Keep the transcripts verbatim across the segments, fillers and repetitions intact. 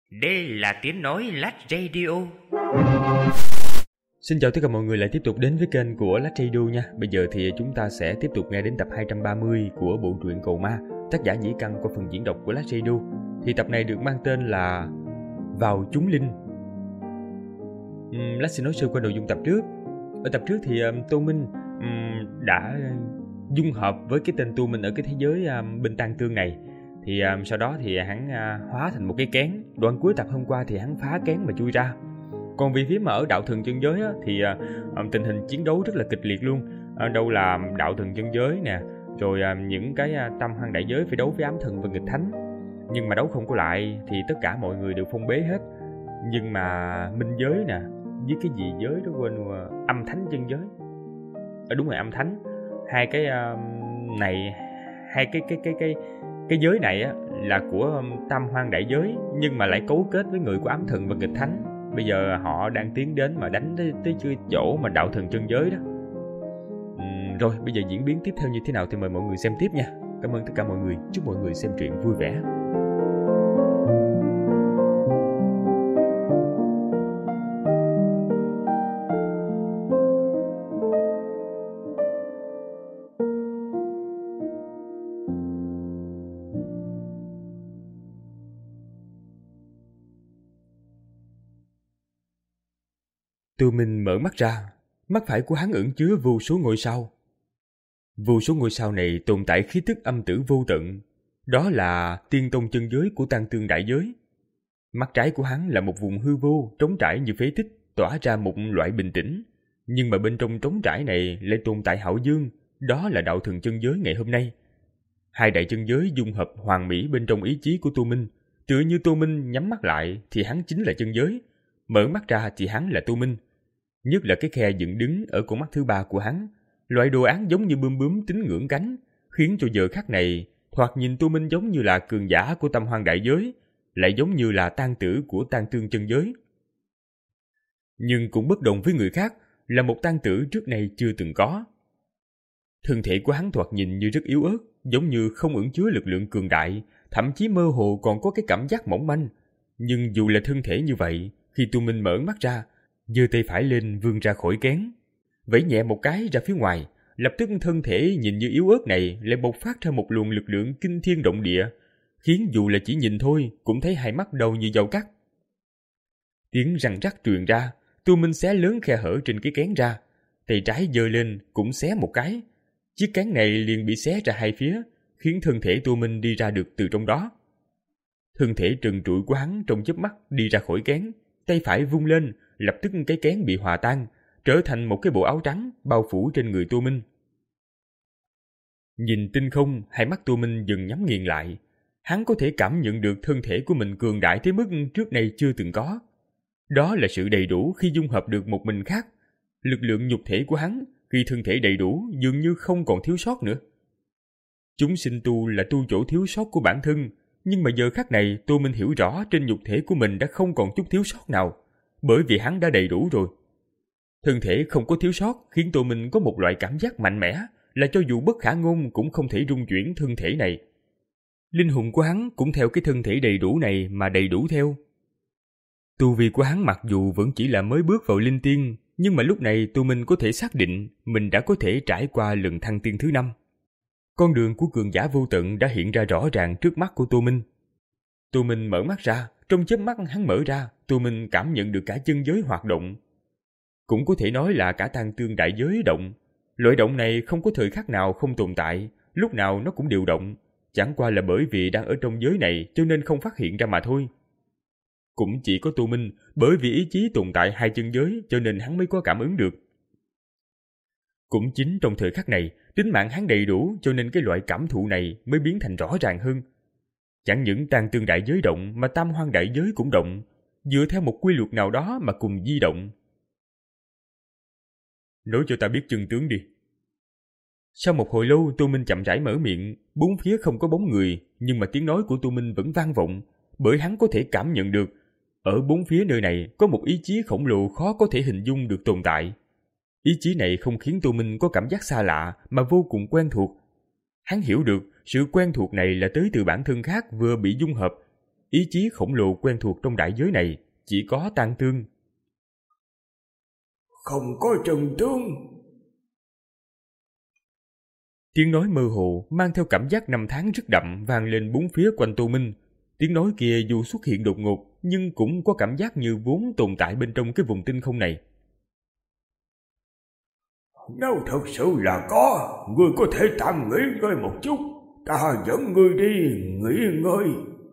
Đây là tiếng nói Lách Radio. Xin chào tất cả mọi người lại tiếp tục đến với kênh của Lách Radio nha. Bây giờ thì chúng ta sẽ tiếp tục nghe đến tập hai trăm ba mươi của bộ truyện Cầu Ma, tác giả Nhĩ Căn qua phần diễn đọc của Lách Radio. Thì tập này được mang tên là Vào Chúng Linh. uhm, Lách sẽ nói sơ qua nội dung tập trước. Ở tập trước thì um, Tô Minh um, đã dung hợp với cái tên Tô Minh ở cái thế giới um, bên Tang Tương này. Thì um, sau đó thì hắn uh, hóa thành một cái kén. Đoạn cuối tập hôm qua thì hắn phá kén mà chui ra. Còn về phía mà ở đạo thần chân giới á, thì uh, tình hình chiến đấu rất là kịch liệt luôn. uh, Đâu là đạo thần chân giới nè, rồi uh, những cái uh, tam hoang đại giới phải đấu với ám thần và nghịch thánh. Nhưng mà đấu không có lại thì tất cả mọi người đều phong bế hết. Nhưng mà minh giới nè, với cái gì giới đó quên uh, âm thánh chân giới. à, Đúng rồi, âm thánh. Hai cái uh, này, hai cái cái cái cái cái giới này á, là của um, tam hoang đại giới, nhưng mà lại cấu kết với người của ám thần và nghịch thánh. Bây giờ họ đang tiến đến mà đánh tới, tới chưa chỗ mà đạo thần chân giới đó. uhm, Rồi bây giờ diễn biến tiếp theo như thế nào thì mời mọi người xem tiếp nha. Cảm ơn tất cả mọi người. Chúc mọi người xem truyện vui vẻ. Tô Minh mở mắt ra, mắt phải của hắn ẩn chứa vô số ngôi sao. Vô số ngôi sao này tồn tại khí tức âm tử vô tận, đó là tiên tông chân giới của Tang Tương đại giới. Mắt trái của hắn là một vùng hư vô, trống trải như phế tích, tỏa ra một loại bình tĩnh. Nhưng mà bên trong trống trải này lại tồn tại hạo dương, đó là đạo thần chân giới ngày hôm nay. Hai đại chân giới dung hợp hoàn mỹ bên trong ý chí của Tô Minh, tựa như Tô Minh nhắm mắt lại thì hắn chính là chân giới, mở mắt ra thì hắn là Tô Minh. Nhất là cái khe dựng đứng ở con mắt thứ ba của hắn, loại đồ án giống như bướm bướm tính ngưỡng cánh, khiến cho giờ khắc này thoạt nhìn Tô Minh giống như là cường giả của tam hoang đại giới, lại giống như là tang tử của Tang Tương chân giới. Nhưng cũng bất đồng với người khác, là một tang tử trước nay chưa từng có. Thân thể của hắn thoạt nhìn như rất yếu ớt, giống như không ẩn chứa lực lượng cường đại, thậm chí mơ hồ còn có cái cảm giác mỏng manh. Nhưng dù là thân thể như vậy, khi Tô Minh mở mắt ra, giơ tay phải lên vươn ra khỏi kén, vẫy nhẹ một cái ra phía ngoài, lập tức thân thể nhìn như yếu ớt này lại bộc phát ra một luồng lực lượng kinh thiên động địa, khiến dù là chỉ nhìn thôi cũng thấy hai mắt đau như dao cắt. Tiếng răng rắc truyền ra, Tô Minh xé lớn khe hở trên cái kén ra, tay trái giơ lên cũng xé một cái, chiếc kén này liền bị xé ra hai phía, khiến thân thể Tô Minh đi ra được từ trong đó. Thân thể trần trụi của hắn trong chớp mắt đi ra khỏi kén, tay phải vung lên, lập tức cái kén bị hòa tan, trở thành một cái bộ áo trắng bao phủ trên người Tô Minh. Nhìn tinh không, hai mắt Tô Minh dần nhắm nghiền lại. Hắn có thể cảm nhận được thân thể của mình cường đại tới mức trước nay chưa từng có. Đó là sự đầy đủ khi dung hợp được một mình khác. Lực lượng nhục thể của hắn khi thân thể đầy đủ dường như không còn thiếu sót nữa. Chúng sinh tu là tu chỗ thiếu sót của bản thân, nhưng mà giờ khắc này Tô Minh hiểu rõ trên nhục thể của mình đã không còn chút thiếu sót nào, bởi vì hắn đã đầy đủ rồi. Thân thể không có thiếu sót khiến Tô Minh có một loại cảm giác mạnh mẽ, là cho dù bất khả ngôn cũng không thể rung chuyển thân thể này. Linh hồn của hắn cũng theo cái thân thể đầy đủ này mà đầy đủ theo. Tu vi của hắn mặc dù vẫn chỉ là mới bước vào linh tiên, nhưng mà lúc này Tô Minh có thể xác định mình đã có thể trải qua lần thăng tiên thứ năm. Con đường của cường giả vô tận đã hiện ra rõ ràng trước mắt của Tô Minh. Tô Minh mở mắt ra, trong chớp mắt hắn mở ra, Tô Minh cảm nhận được cả chân giới hoạt động. Cũng có thể nói là cả Tang Tương đại giới động. Loại động này không có thời khắc nào không tồn tại, lúc nào nó cũng đều động, chẳng qua là bởi vì đang ở trong giới này cho nên không phát hiện ra mà thôi. Cũng chỉ có Tô Minh, bởi vì ý chí tồn tại hai chân giới cho nên hắn mới có cảm ứng được. Cũng chính trong thời khắc này, tính mạng hắn đầy đủ cho nên cái loại cảm thụ này mới biến thành rõ ràng hơn. Chẳng những Tang Tương đại giới động mà tam hoang đại giới cũng động, dựa theo một quy luật nào đó mà cùng di động. Nói cho ta biết chân tướng đi. Sau một hồi lâu, Tô Minh chậm rãi mở miệng, bốn phía không có bóng người, nhưng mà tiếng nói của Tô Minh vẫn vang vọng, bởi hắn có thể cảm nhận được, ở bốn phía nơi này có một ý chí khổng lồ khó có thể hình dung được tồn tại. Ý chí này không khiến Tô Minh có cảm giác xa lạ mà vô cùng quen thuộc. Hắn hiểu được sự quen thuộc này là tới từ bản thân khác vừa bị dung hợp, ý chí khổng lồ quen thuộc trong đại giới này chỉ có Tang Tương. Không có chân tướng. Tiếng nói mơ hồ mang theo cảm giác năm tháng rất đậm vang lên bốn phía quanh Tô Minh. Tiếng nói kia dù xuất hiện đột ngột nhưng cũng có cảm giác như vốn tồn tại bên trong cái vùng tinh không này. Nếu thật sự là có, ngươi có thể tạm nghỉ ngơi một chút, ta dẫn ngươi đi nghỉ ngơi.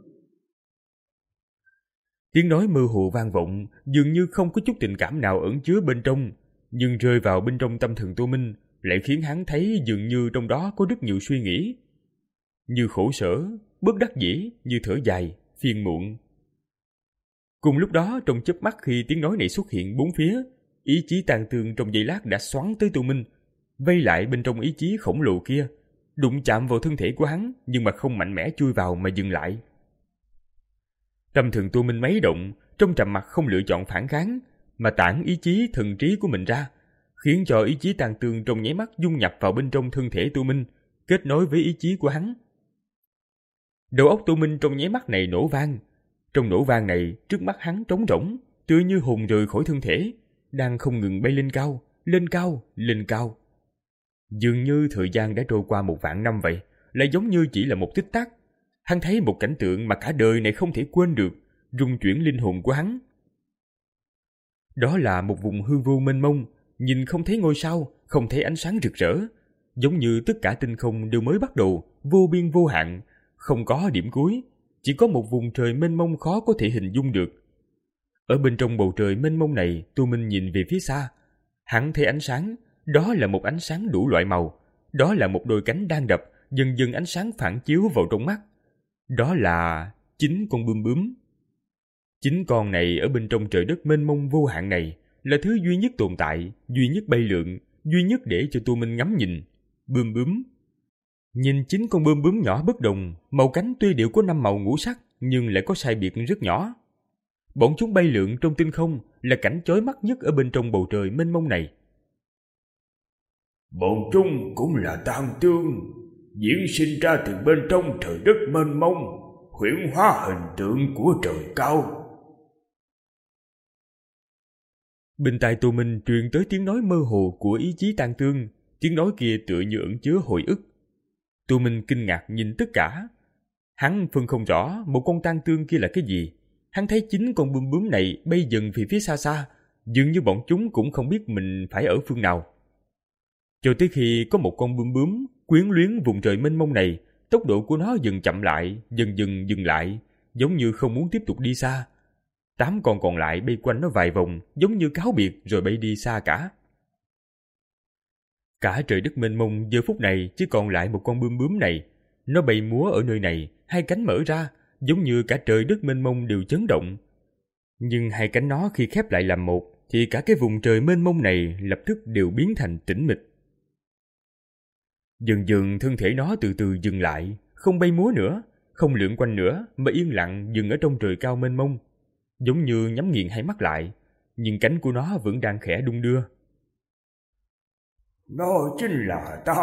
Tiếng nói mơ hồ vang vọng, dường như không có chút tình cảm nào ẩn chứa bên trong, nhưng rơi vào bên trong tâm thần Tô Minh lại khiến hắn thấy dường như trong đó có rất nhiều suy nghĩ, như khổ sở, bất đắc dĩ, như thở dài, phiền muộn. Cùng lúc đó, trong chớp mắt khi tiếng nói này xuất hiện bốn phía, ý chí Tang Tương trong giây lát đã xoắn tới Tô Minh, vây lại bên trong ý chí khổng lồ kia, đụng chạm vào thân thể của hắn nhưng mà không mạnh mẽ chui vào mà dừng lại. Tâm thần Tô Minh mấy động, trong trầm mặc không lựa chọn phản kháng, mà tản ý chí thần trí của mình ra, khiến cho ý chí Tang Tương trong nháy mắt dung nhập vào bên trong thân thể Tô Minh, kết nối với ý chí của hắn. Đầu óc Tô Minh trong nháy mắt này nổ vang. Trong nổ vang này, trước mắt hắn trống rỗng, tựa như hồn rời khỏi thân thể, đang không ngừng bay lên cao, lên cao, lên cao. Dường như thời gian đã trôi qua một vạn năm vậy, lại giống như chỉ là một tích tắc. Hắn thấy một cảnh tượng mà cả đời này không thể quên được, rung chuyển linh hồn của hắn. Đó là một vùng hư vô mênh mông, nhìn không thấy ngôi sao, không thấy ánh sáng rực rỡ, giống như tất cả tinh không đều mới bắt đầu, vô biên vô hạn, không có điểm cuối, chỉ có một vùng trời mênh mông khó có thể hình dung được. Ở bên trong bầu trời mênh mông này, Tô Minh nhìn về phía xa, hắn thấy ánh sáng, đó là một ánh sáng đủ loại màu, đó là một đôi cánh đang đập, dần dần ánh sáng phản chiếu vào trong mắt. Đó là chính con bướm bướm. Chính con này ở bên trong trời đất mênh mông vô hạn này là thứ duy nhất tồn tại, duy nhất bay lượn, duy nhất để cho Tô Minh ngắm nhìn. Bướm bướm. Nhìn chính con bướm bướm nhỏ bất đồng, màu cánh tuy đều có năm màu ngũ sắc nhưng lại có sai biệt rất nhỏ. Bọn chúng bay lượn trong tinh không là cảnh chói mắt nhất ở bên trong bầu trời mênh mông này. Bọn chúng cũng là Tang Tương, diễn sinh ra từ bên trong trời đất mênh mông, huyễn hóa hình tượng của trời cao. Bên tai Tô Minh truyền tới tiếng nói mơ hồ của ý chí Tang Tương, tiếng nói kia tựa như ẩn chứa hồi ức. Tô Minh kinh ngạc nhìn tất cả. Hắn phân không rõ một con Tang Tương kia là cái gì. Hắn thấy chính con bướm bướm này bay dần về phía xa xa, dường như bọn chúng cũng không biết mình phải ở phương nào. Cho tới khi có một con bướm bướm quyến luyến vùng trời mênh mông này, tốc độ của nó dần chậm lại, dần dần dừng lại, giống như không muốn tiếp tục đi xa. Tám con còn lại bay quanh nó vài vòng, giống như cáo biệt rồi bay đi xa cả. Cả trời đất mênh mông giờ phút này chỉ còn lại một con bướm bướm này. Nó bay múa ở nơi này, hai cánh mở ra, giống như cả trời đất mênh mông đều chấn động. Nhưng hai cánh nó khi khép lại làm một, thì cả cái vùng trời mênh mông này lập tức đều biến thành tĩnh mịch. Dần dần thân thể nó từ từ dừng lại, không bay múa nữa, không lượn quanh nữa, mà yên lặng dừng ở trong trời cao mênh mông, giống như nhắm nghiền hai mắt lại, nhưng cánh của nó vẫn đang khẽ đung đưa. Nó chính là ta.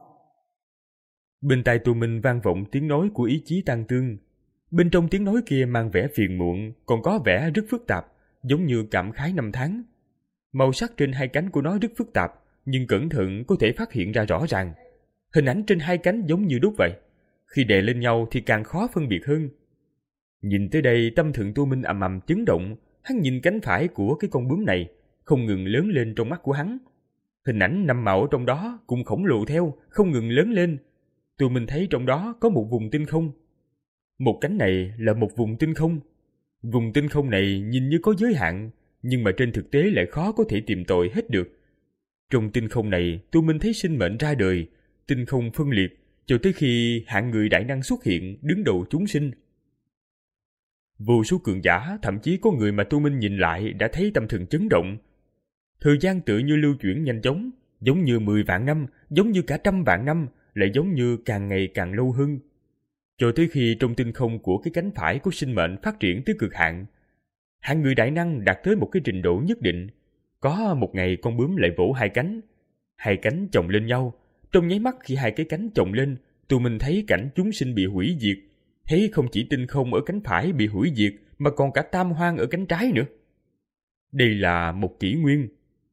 Bên tai Tô Minh vang vọng tiếng nói của ý chí Tang Tương. Bên trong tiếng nói kia mang vẻ phiền muộn, còn có vẻ rất phức tạp, giống như cảm khái năm tháng. Màu sắc trên hai cánh của nó rất phức tạp, nhưng cẩn thận có thể phát hiện ra rõ ràng. Hình ảnh trên hai cánh giống như đúc vậy, khi đè lên nhau thì càng khó phân biệt hơn. Nhìn tới đây, tâm thần Tô Minh ầm ầm chấn động. Hắn nhìn cánh phải của cái con bướm này, không ngừng lớn lên trong mắt của hắn. Hình ảnh năm màu trong đó cũng khổng lồ theo, không ngừng lớn lên. Tô Minh thấy trong đó có một vùng tinh không. Một cánh này là một vùng tinh không. Vùng tinh không này nhìn như có giới hạn, nhưng mà trên thực tế lại khó có thể tìm tòi hết được. Trong tinh không này, Tô Minh thấy sinh mệnh ra đời, tinh không phân liệt, cho tới khi hạng người đại năng xuất hiện đứng đầu chúng sinh. Vô số cường giả, thậm chí có người mà Tô Minh nhìn lại đã thấy tâm thần chấn động. Thời gian tự như lưu chuyển nhanh chóng, giống như mười vạn năm, giống như cả trăm vạn năm, lại giống như càng ngày càng lâu hơn. Cho tới khi trong tinh không của cái cánh phải của sinh mệnh phát triển tới cực hạn, hạng người đại năng đạt tới một cái trình độ nhất định. Có một ngày con bướm lại vỗ hai cánh, hai cánh chồng lên nhau. Trong nháy mắt khi hai cái cánh chồng lên, Tô Minh thấy cảnh chúng sinh bị hủy diệt, thấy không chỉ tinh không ở cánh phải bị hủy diệt mà còn cả tam hoang ở cánh trái nữa. Đây là một kỷ nguyên.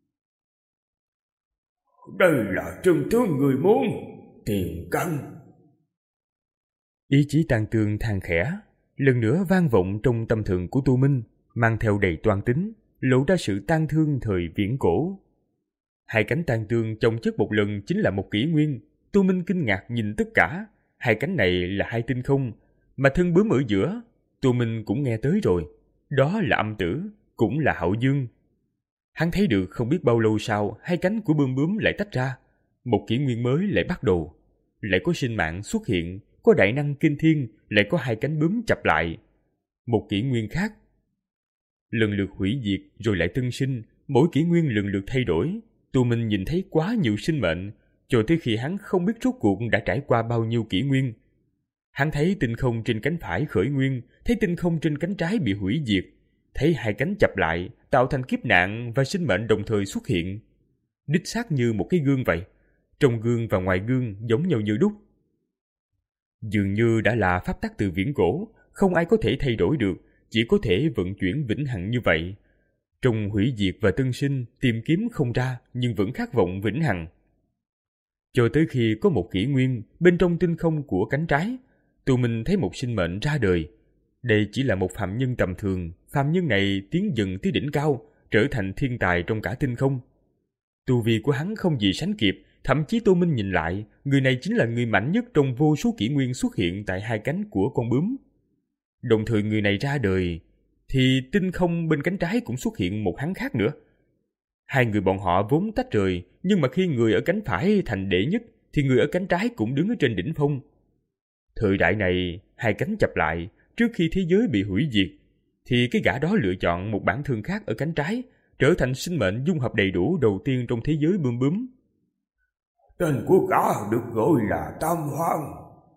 Đây là chân tướng người muốn, tiền căn. Ý chí Tang Tương than khẽ, lần nữa vang vọng trong tâm thường của Tô Minh, mang theo đầy toan tính, lộ ra sự tang thương thời viễn cổ. Hai cánh Tang Tương chồng chất một lần chính là một kỷ nguyên. Tô Minh kinh ngạc nhìn tất cả, hai cánh này là hai tinh không, mà thân bướm ở giữa, Tô Minh cũng nghe tới rồi. Đó là âm tử, cũng là hậu dương. Hắn thấy được không biết bao lâu sau, hai cánh của bướm bướm lại tách ra, một kỷ nguyên mới lại bắt đầu, lại có sinh mạng xuất hiện, có đại năng kinh thiên, lại có hai cánh bướm chập lại. Một kỷ nguyên khác, lần lượt hủy diệt rồi lại tân sinh, mỗi kỷ nguyên lần lượt thay đổi. Tô Minh nhìn thấy quá nhiều sinh mệnh, cho tới khi hắn không biết rốt cuộc đã trải qua bao nhiêu kỷ nguyên. Hắn thấy tinh không trên cánh phải khởi nguyên, thấy tinh không trên cánh trái bị hủy diệt, thấy hai cánh chập lại, tạo thành kiếp nạn và sinh mệnh đồng thời xuất hiện. Đích xác như một cái gương vậy, trong gương và ngoài gương giống nhau như đúc. Dường như đã là pháp tắc từ viễn cổ, không ai có thể thay đổi được, chỉ có thể vận chuyển vĩnh hằng như vậy. Trong hủy diệt và tân sinh, tìm kiếm không ra nhưng vẫn khát vọng vĩnh hằng. Cho tới khi có một kỷ nguyên bên trong tinh không của cánh trái, Tô Minh thấy một sinh mệnh ra đời. Đây chỉ là một phàm nhân tầm thường, phàm nhân này tiến dần tới đỉnh cao, trở thành thiên tài trong cả tinh không. Tu vi của hắn không gì sánh kịp, thậm chí Tô Minh nhìn lại, người này chính là người mạnh nhất trong vô số kỷ nguyên xuất hiện tại hai cánh của con bướm. Đồng thời người này ra đời, thì tinh không bên cánh trái cũng xuất hiện một hắn khác nữa. Hai người bọn họ vốn tách rời, nhưng mà khi người ở cánh phải thành đệ nhất, thì người ở cánh trái cũng đứng ở trên đỉnh phong. Thời đại này, hai cánh chập lại, trước khi thế giới bị hủy diệt, thì cái gã đó lựa chọn một bản thân khác ở cánh trái, trở thành sinh mệnh dung hợp đầy đủ đầu tiên trong thế giới bướm bướm. Tên của gã được gọi là Tam Hoang.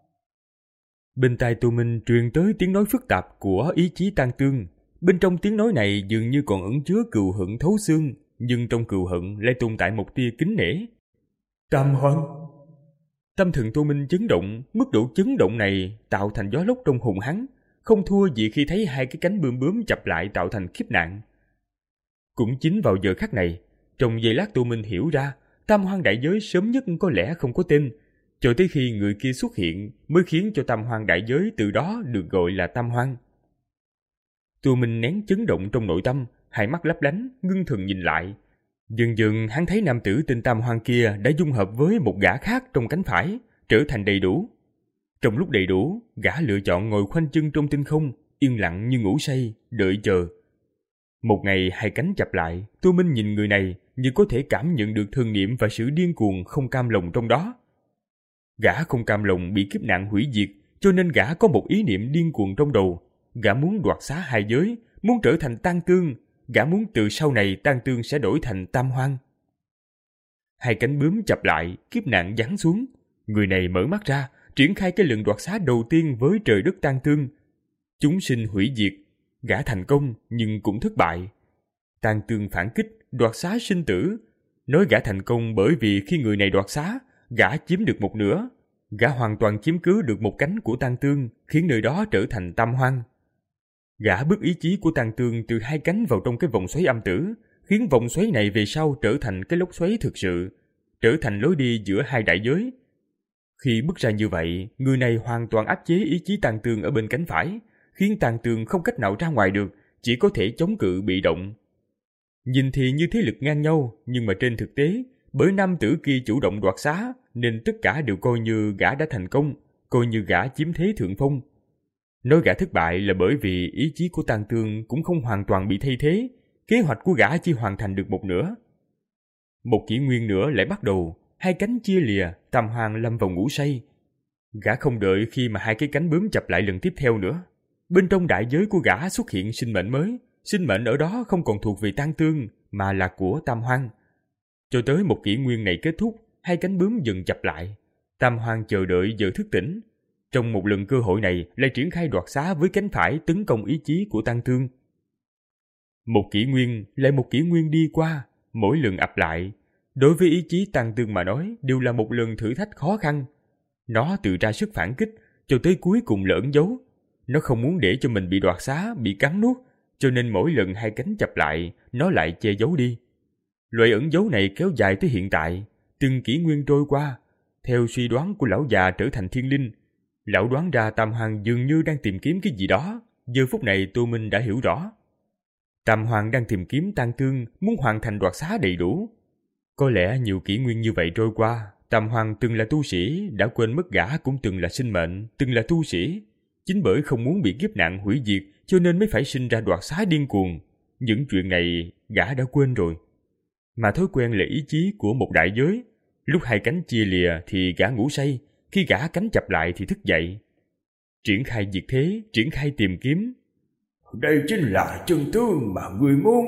Bên tai Tô Minh truyền tới tiếng nói phức tạp của ý chí Tang Tương. Bên trong tiếng nói này dường như còn ẩn chứa cừu hận thấu xương, nhưng trong cừu hận lại tồn tại một tia kính nể. Tam Hoang. Tâm thần Tô Minh chấn động, mức độ chấn động này tạo thành gió lốc trong hồn hắn, không thua gì khi thấy hai cái cánh bướm bướm chập lại tạo thành kiếp nạn. Cũng chính vào giờ khắc này, trong giây lát Tô Minh hiểu ra, Tam Hoang đại giới sớm nhất có lẽ không có tên, cho tới khi người kia xuất hiện mới khiến cho Tam Hoang đại giới từ đó được gọi là Tam Hoang. Tô Minh nén chấn động trong nội tâm, hai mắt lấp lánh, ngưng thần nhìn lại. Dần dần hắn thấy nam tử tên Tam Hoang kia đã dung hợp với một gã khác trong cánh phải, trở thành đầy đủ. Trong lúc đầy đủ, gã lựa chọn ngồi khoanh chân trong tinh không, yên lặng như ngủ say, đợi chờ. Một ngày hai cánh chập lại, Tô Minh nhìn người này như có thể cảm nhận được thương niệm và sự điên cuồng không cam lòng trong đó. Gã không cam lòng bị kiếp nạn hủy diệt, cho nên gã có một ý niệm điên cuồng trong đầu. Gã muốn đoạt xá hai giới, muốn trở thành Tang Tương. Gã muốn từ sau này Tang Tương sẽ đổi thành Tam Hoang. Hai cánh bướm chập lại, kiếp nạn giáng xuống. Người này mở mắt ra, triển khai cái lần đoạt xá đầu tiên với trời đất Tang Tương. Chúng sinh hủy diệt, gã thành công nhưng cũng thất bại. Tang Tương phản kích, đoạt xá sinh tử. Nói gã thành công bởi vì khi người này đoạt xá, gã chiếm được một nửa. Gã hoàn toàn chiếm cứ được một cánh của Tang Tương, khiến nơi đó trở thành Tam Hoang. Gã bức ý chí của Tang Tương từ hai cánh vào trong cái vòng xoáy âm tử, khiến vòng xoáy này về sau trở thành cái lốc xoáy thực sự, trở thành lối đi giữa hai đại giới. Khi bước ra như vậy, người này hoàn toàn áp chế ý chí Tang Tương ở bên cánh phải, khiến Tang Tương không cách nào ra ngoài được, chỉ có thể chống cự bị động. Nhìn thì như thế lực ngang nhau, nhưng mà trên thực tế, bởi nam tử kia chủ động đoạt xá, nên tất cả đều coi như gã đã thành công, coi như gã chiếm thế thượng phong. Nói gã thất bại là bởi vì ý chí của Tang Tương cũng không hoàn toàn bị thay thế, kế hoạch của gã chỉ hoàn thành được một nửa. Một kỷ nguyên nữa lại bắt đầu, hai cánh chia lìa, Tam Hoang lâm vào ngủ say. Gã không đợi khi mà hai cái cánh bướm chập lại lần tiếp theo nữa. Bên trong đại giới của gã xuất hiện sinh mệnh mới, sinh mệnh ở đó không còn thuộc về Tang Tương mà là của Tam Hoang. Cho tới một kỷ nguyên này kết thúc, hai cánh bướm dần chập lại. Tam Hoang chờ đợi giờ thức tỉnh. Trong một lần cơ hội này lại triển khai đoạt xá với cánh phải tấn công ý chí của Tang Tương. Một kỷ nguyên lại một kỷ nguyên đi qua, mỗi lần ập lại, đối với ý chí Tang Tương mà nói đều là một lần thử thách khó khăn. Nó tự ra sức phản kích, cho tới cuối cùng là ẩn giấu, Nó không muốn để cho mình bị đoạt xá, bị cắn nuốt, cho nên mỗi lần hai cánh chập lại, nó lại che giấu đi. Loại ẩn dấu này kéo dài tới hiện tại, từng kỷ nguyên trôi qua. Theo suy đoán của lão già trở thành thiên linh, lão đoán ra Tam Hoàng dường như đang tìm kiếm cái gì đó. Giờ phút này Tô Minh đã hiểu rõ. Tam Hoàng đang tìm kiếm Tang Tương, muốn hoàn thành đoạt xá đầy đủ. Có lẽ nhiều kỷ nguyên như vậy trôi qua, Tam Hoàng từng là tu sĩ, đã quên mất gã cũng từng là sinh mệnh, từng là tu sĩ. Chính bởi không muốn bị kiếp nạn hủy diệt, cho nên mới phải sinh ra đoạt xá điên cuồng. Những chuyện này gã đã quên rồi. Mà thói quen là ý chí của một đại giới. Lúc hai cánh chia lìa thì gã ngủ say, khi gã cánh chập lại thì thức dậy. Triển khai diệt thế, triển khai tìm kiếm. Đây chính là chân tướng mà người muốn.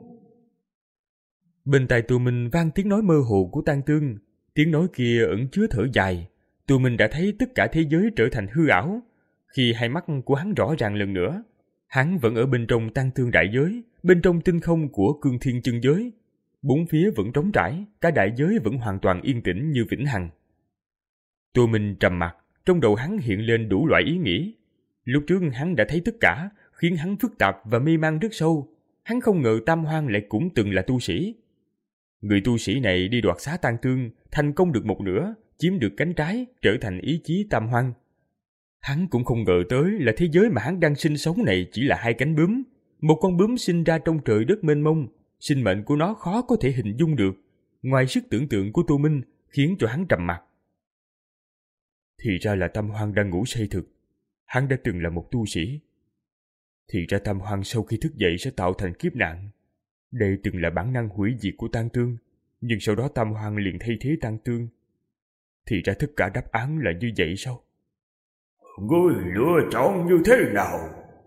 Bên tai Tô Minh vang tiếng nói mơ hồ của Tang Tương. Tiếng nói kia ẩn chứa thở dài. Tô Minh đã thấy tất cả thế giới trở thành hư ảo. Khi hai mắt của hắn rõ ràng lần nữa, hắn vẫn ở bên trong Tang Tương đại giới, bên trong tinh không của Cương Thiên chân giới. Bốn phía vẫn trống trải, cả đại giới vẫn hoàn toàn yên tĩnh như vĩnh hằng. Tô Minh trầm mặc, trong đầu hắn hiện lên đủ loại ý nghĩ. Lúc trước hắn đã thấy tất cả, khiến hắn phức tạp và mê man rất sâu. Hắn không ngờ Tam Hoang lại cũng từng là tu sĩ. Người tu sĩ này đi đoạt xá Tang Tương, thành công được một nửa, chiếm được cánh trái, trở thành ý chí Tam Hoang. Hắn cũng không ngờ tới là thế giới mà hắn đang sinh sống này chỉ là hai cánh bướm. Một con bướm sinh ra trong trời đất mênh mông, sinh mệnh của nó khó có thể hình dung được. Ngoài sức tưởng tượng của Tô Minh, khiến cho hắn trầm mặc. Thì ra là Tam Hoang đang ngủ say thực. Hắn đã từng là một tu sĩ. Thì ra Tam Hoang sau khi thức dậy sẽ tạo thành kiếp nạn. Đây từng là bản năng hủy diệt của Tang Tương, nhưng sau đó Tam Hoang liền thay thế Tang Tương. Thì ra tất cả đáp án là như vậy sao? Ngươi lựa chọn như thế nào?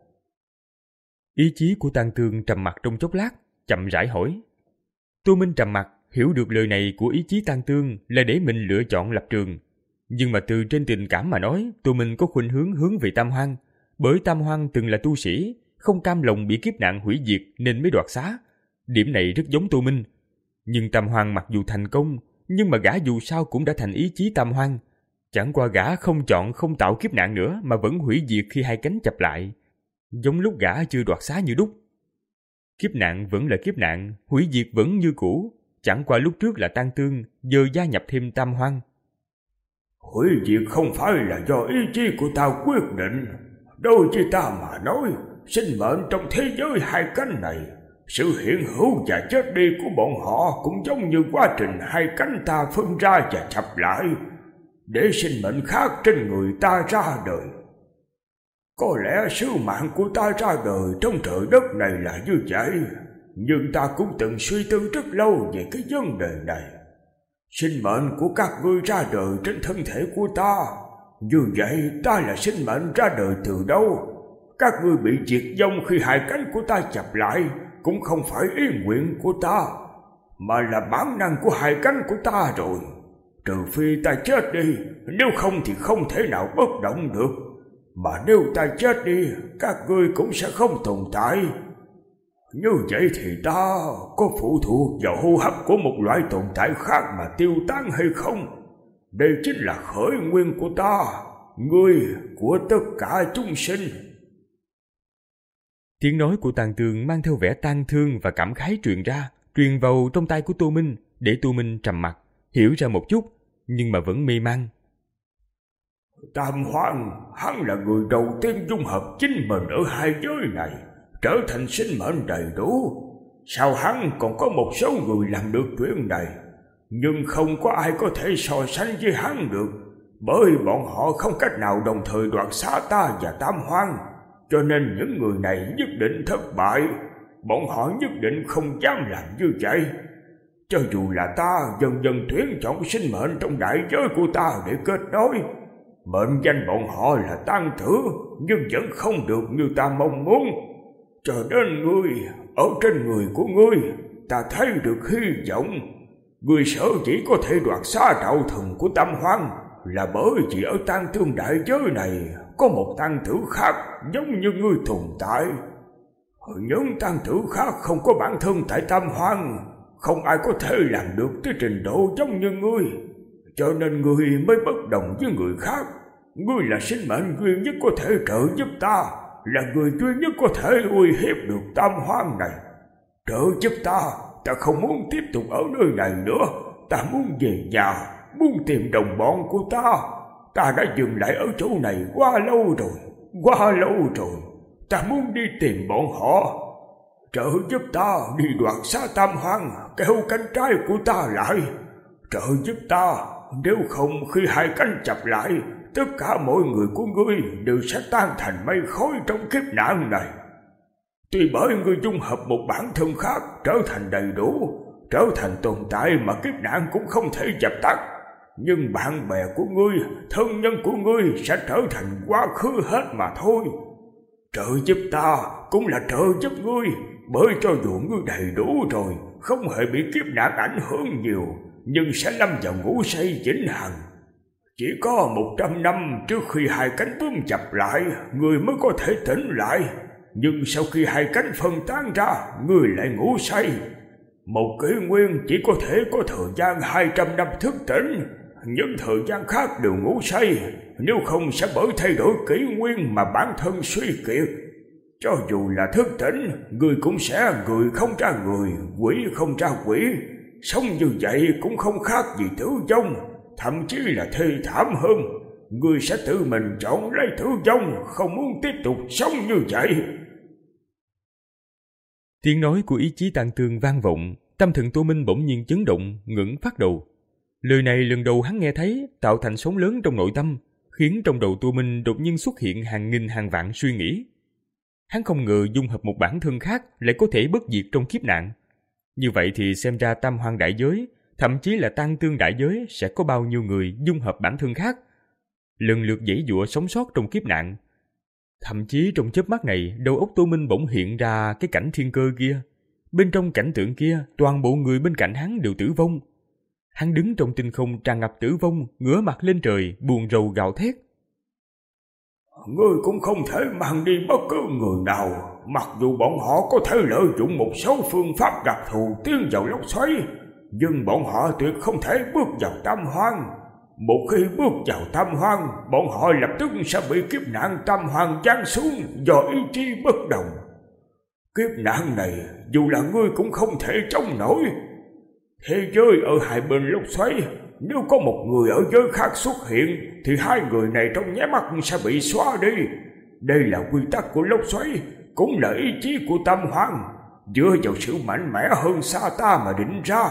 Ý chí của Tang Tương trầm mặc trong chốc lát, chậm rãi hỏi. Tô Minh trầm mặc, hiểu được lời này của ý chí Tang Tương là để mình lựa chọn lập trường. Nhưng mà từ trên tình cảm mà nói, Tô Minh có khuynh hướng hướng về Tam Hoang. Bởi Tam Hoang từng là tu sĩ, không cam lòng bị kiếp nạn hủy diệt nên mới đoạt xá. Điểm này rất giống Tô Minh. Nhưng Tam Hoang mặc dù thành công, nhưng mà gã dù sao cũng đã thành ý chí Tam Hoang. Chẳng qua gã không chọn không tạo kiếp nạn nữa mà vẫn hủy diệt khi hai cánh chập lại. Giống lúc gã chưa đoạt xá như đúc. Kiếp nạn vẫn là kiếp nạn, hủy diệt vẫn như cũ. Chẳng qua lúc trước là Tang Tương, giờ gia nhập thêm Tam Hoang. Hủy diệt không phải là do ý chí của ta quyết định. Đối với ta mà nói, sinh mệnh trong thế giới hai cánh này, sự hiện hữu và chết đi của bọn họ cũng giống như quá trình hai cánh ta phân ra và chập lại, để sinh mệnh khác trên người ta ra đời. Có lẽ sứ mạng của ta ra đời trong trời đất này là như vậy, nhưng ta cũng từng suy tư rất lâu về cái vấn đề này. Sinh mệnh của các ngươi ra đời trên thân thể của ta, như vậy ta là sinh mệnh ra đời từ đâu? Các ngươi bị diệt vong khi hai cánh của ta chập lại cũng không phải ý nguyện của ta, mà là bản năng của hai cánh của ta rồi. Trừ phi ta chết đi, nếu không thì không thể nào bất động được. Mà nếu ta chết đi, các ngươi cũng sẽ không tồn tại. Như vậy thì ta có phụ thuộc vào hô hấp của một loại tồn tại khác mà tiêu tán hay không? Đây chính là khởi nguyên của ta, ngươi của tất cả chúng sinh. Tiếng nói của Tang Tương mang theo vẻ tang thương và cảm khái truyền ra, truyền vào trong tai của Tô Minh, để Tô Minh trầm mặc, hiểu ra một chút, nhưng mà vẫn mê man. Tam Hoang, hắn là người đầu tiên dung hợp chính mình ở hai giới này, trở thành sinh mệnh đầy đủ. Sao hắn còn có một số người làm được chuyện này, nhưng không có ai có thể so sánh với hắn được, bởi bọn họ không cách nào đồng thời đoạt xá ta và Tam Hoang, cho nên những người này nhất định thất bại. Bọn họ nhất định không dám làm như vậy. Cho dù là ta dần dần tuyển chọn sinh mệnh trong đại giới của ta để kết nối, mệnh danh bọn họ là Tang Tử, nhưng vẫn không được như ta mong muốn. Cho nên ngươi, ở trên người của ngươi, ta thấy được hy vọng. Ngươi sở chỉ có thể đoạt xá đạo thần của Tam Hoang là bởi vì ở Tang Tương đại giới này có một Tang Tử khác giống như ngươi tồn tại. Những Tang Tử khác không có bản thân tại Tam Hoang, không ai có thể làm được tới trình độ giống như ngươi, cho nên ngươi mới bất đồng với người khác. Ngươi là sinh mệnh duy nhất có thể trợ giúp ta, là người duy nhất có thể uy hiếp được Tam Hoang này. Trợ giúp ta, ta không muốn tiếp tục ở nơi này nữa. Ta muốn về nhà, muốn tìm đồng bọn của ta. Ta đã dừng lại ở chỗ này quá lâu rồi, quá lâu rồi. Ta muốn đi tìm bọn họ. Trợ giúp ta đi đoạt xá Tam Hoang, kéo cánh trái của ta lại. Trợ giúp ta, nếu không khi hai cánh chập lại, tất cả mọi người của ngươi đều sẽ tan thành mây khói trong kiếp nạn này. Tuy bởi ngươi dung hợp một bản thân khác trở thành đầy đủ, trở thành tồn tại mà kiếp nạn cũng không thể dập tắt, nhưng bạn bè của ngươi, thân nhân của ngươi sẽ trở thành quá khứ hết mà thôi. Trợ giúp ta cũng là trợ giúp ngươi, bởi cho dù ngươi đầy đủ rồi, không hề bị kiếp nạn ảnh hưởng nhiều, nhưng sẽ lâm vào ngủ say vĩnh hằng. Chỉ có một trăm năm trước khi hai cánh bướm chập lại, ngươi mới có thể tỉnh lại. Nhưng sau khi hai cánh phân tán ra, ngươi lại ngủ say. Một kỷ nguyên chỉ có thể có thời gian hai trăm năm thức tỉnh, những thời gian khác đều ngủ say, nếu không sẽ bởi thay đổi kỷ nguyên mà bản thân suy kiệt. Cho dù là thức tỉnh, người cũng sẽ người không ra người, quỷ không ra quỷ. Sống như vậy cũng không khác gì tử vong, thậm chí là thê thảm hơn. Người sẽ tự mình chọn lấy tử vong, không muốn tiếp tục sống như vậy. Tiếng nói của ý chí Tang Tương vang vọng, tâm thần Tô Minh bỗng nhiên chấn động, ngẩng phát đầu. Lời này lần đầu hắn nghe thấy, tạo thành sóng lớn trong nội tâm, khiến trong đầu Tô Minh đột nhiên xuất hiện hàng nghìn hàng vạn suy nghĩ. Hắn không ngờ dung hợp một bản thân khác lại có thể bất diệt trong kiếp nạn. Như vậy thì xem ra Tam Hoang đại giới, thậm chí là Tang Tương đại giới sẽ có bao nhiêu người dung hợp bản thân khác, lần lượt giãy giụa sống sót trong kiếp nạn. Thậm chí trong chớp mắt này, đầu óc Tô Minh bỗng hiện ra cái cảnh thiên cơ kia. Bên trong cảnh tượng kia, toàn bộ người bên cạnh hắn đều tử vong. Hắn đứng trong tinh không tràn ngập tử vong, ngửa mặt lên trời, buồn rầu gào thét. Ngươi cũng không thể mang đi bất cứ người nào, mặc dù bọn họ có thể lợi dụng một số phương pháp đặc thù tiến vào lốc xoáy, nhưng bọn họ tuyệt không thể bước vào Tam Hoang. Một khi bước vào Tam Hoang, bọn họ lập tức sẽ bị kiếp nạn Tam Hoang giáng xuống do ý chí bất đồng. Kiếp nạn này dù là ngươi cũng không thể chống nổi. Thế giới ở hai bên lốc xoáy, nếu có một người ở giới khác xuất hiện thì hai người này trong nháy mắt sẽ bị xóa đi. Đây là quy tắc của lốc xoáy, cũng là ý chí của Tam Hoang, dựa vào sự mạnh mẽ hơn xa ta mà định ra.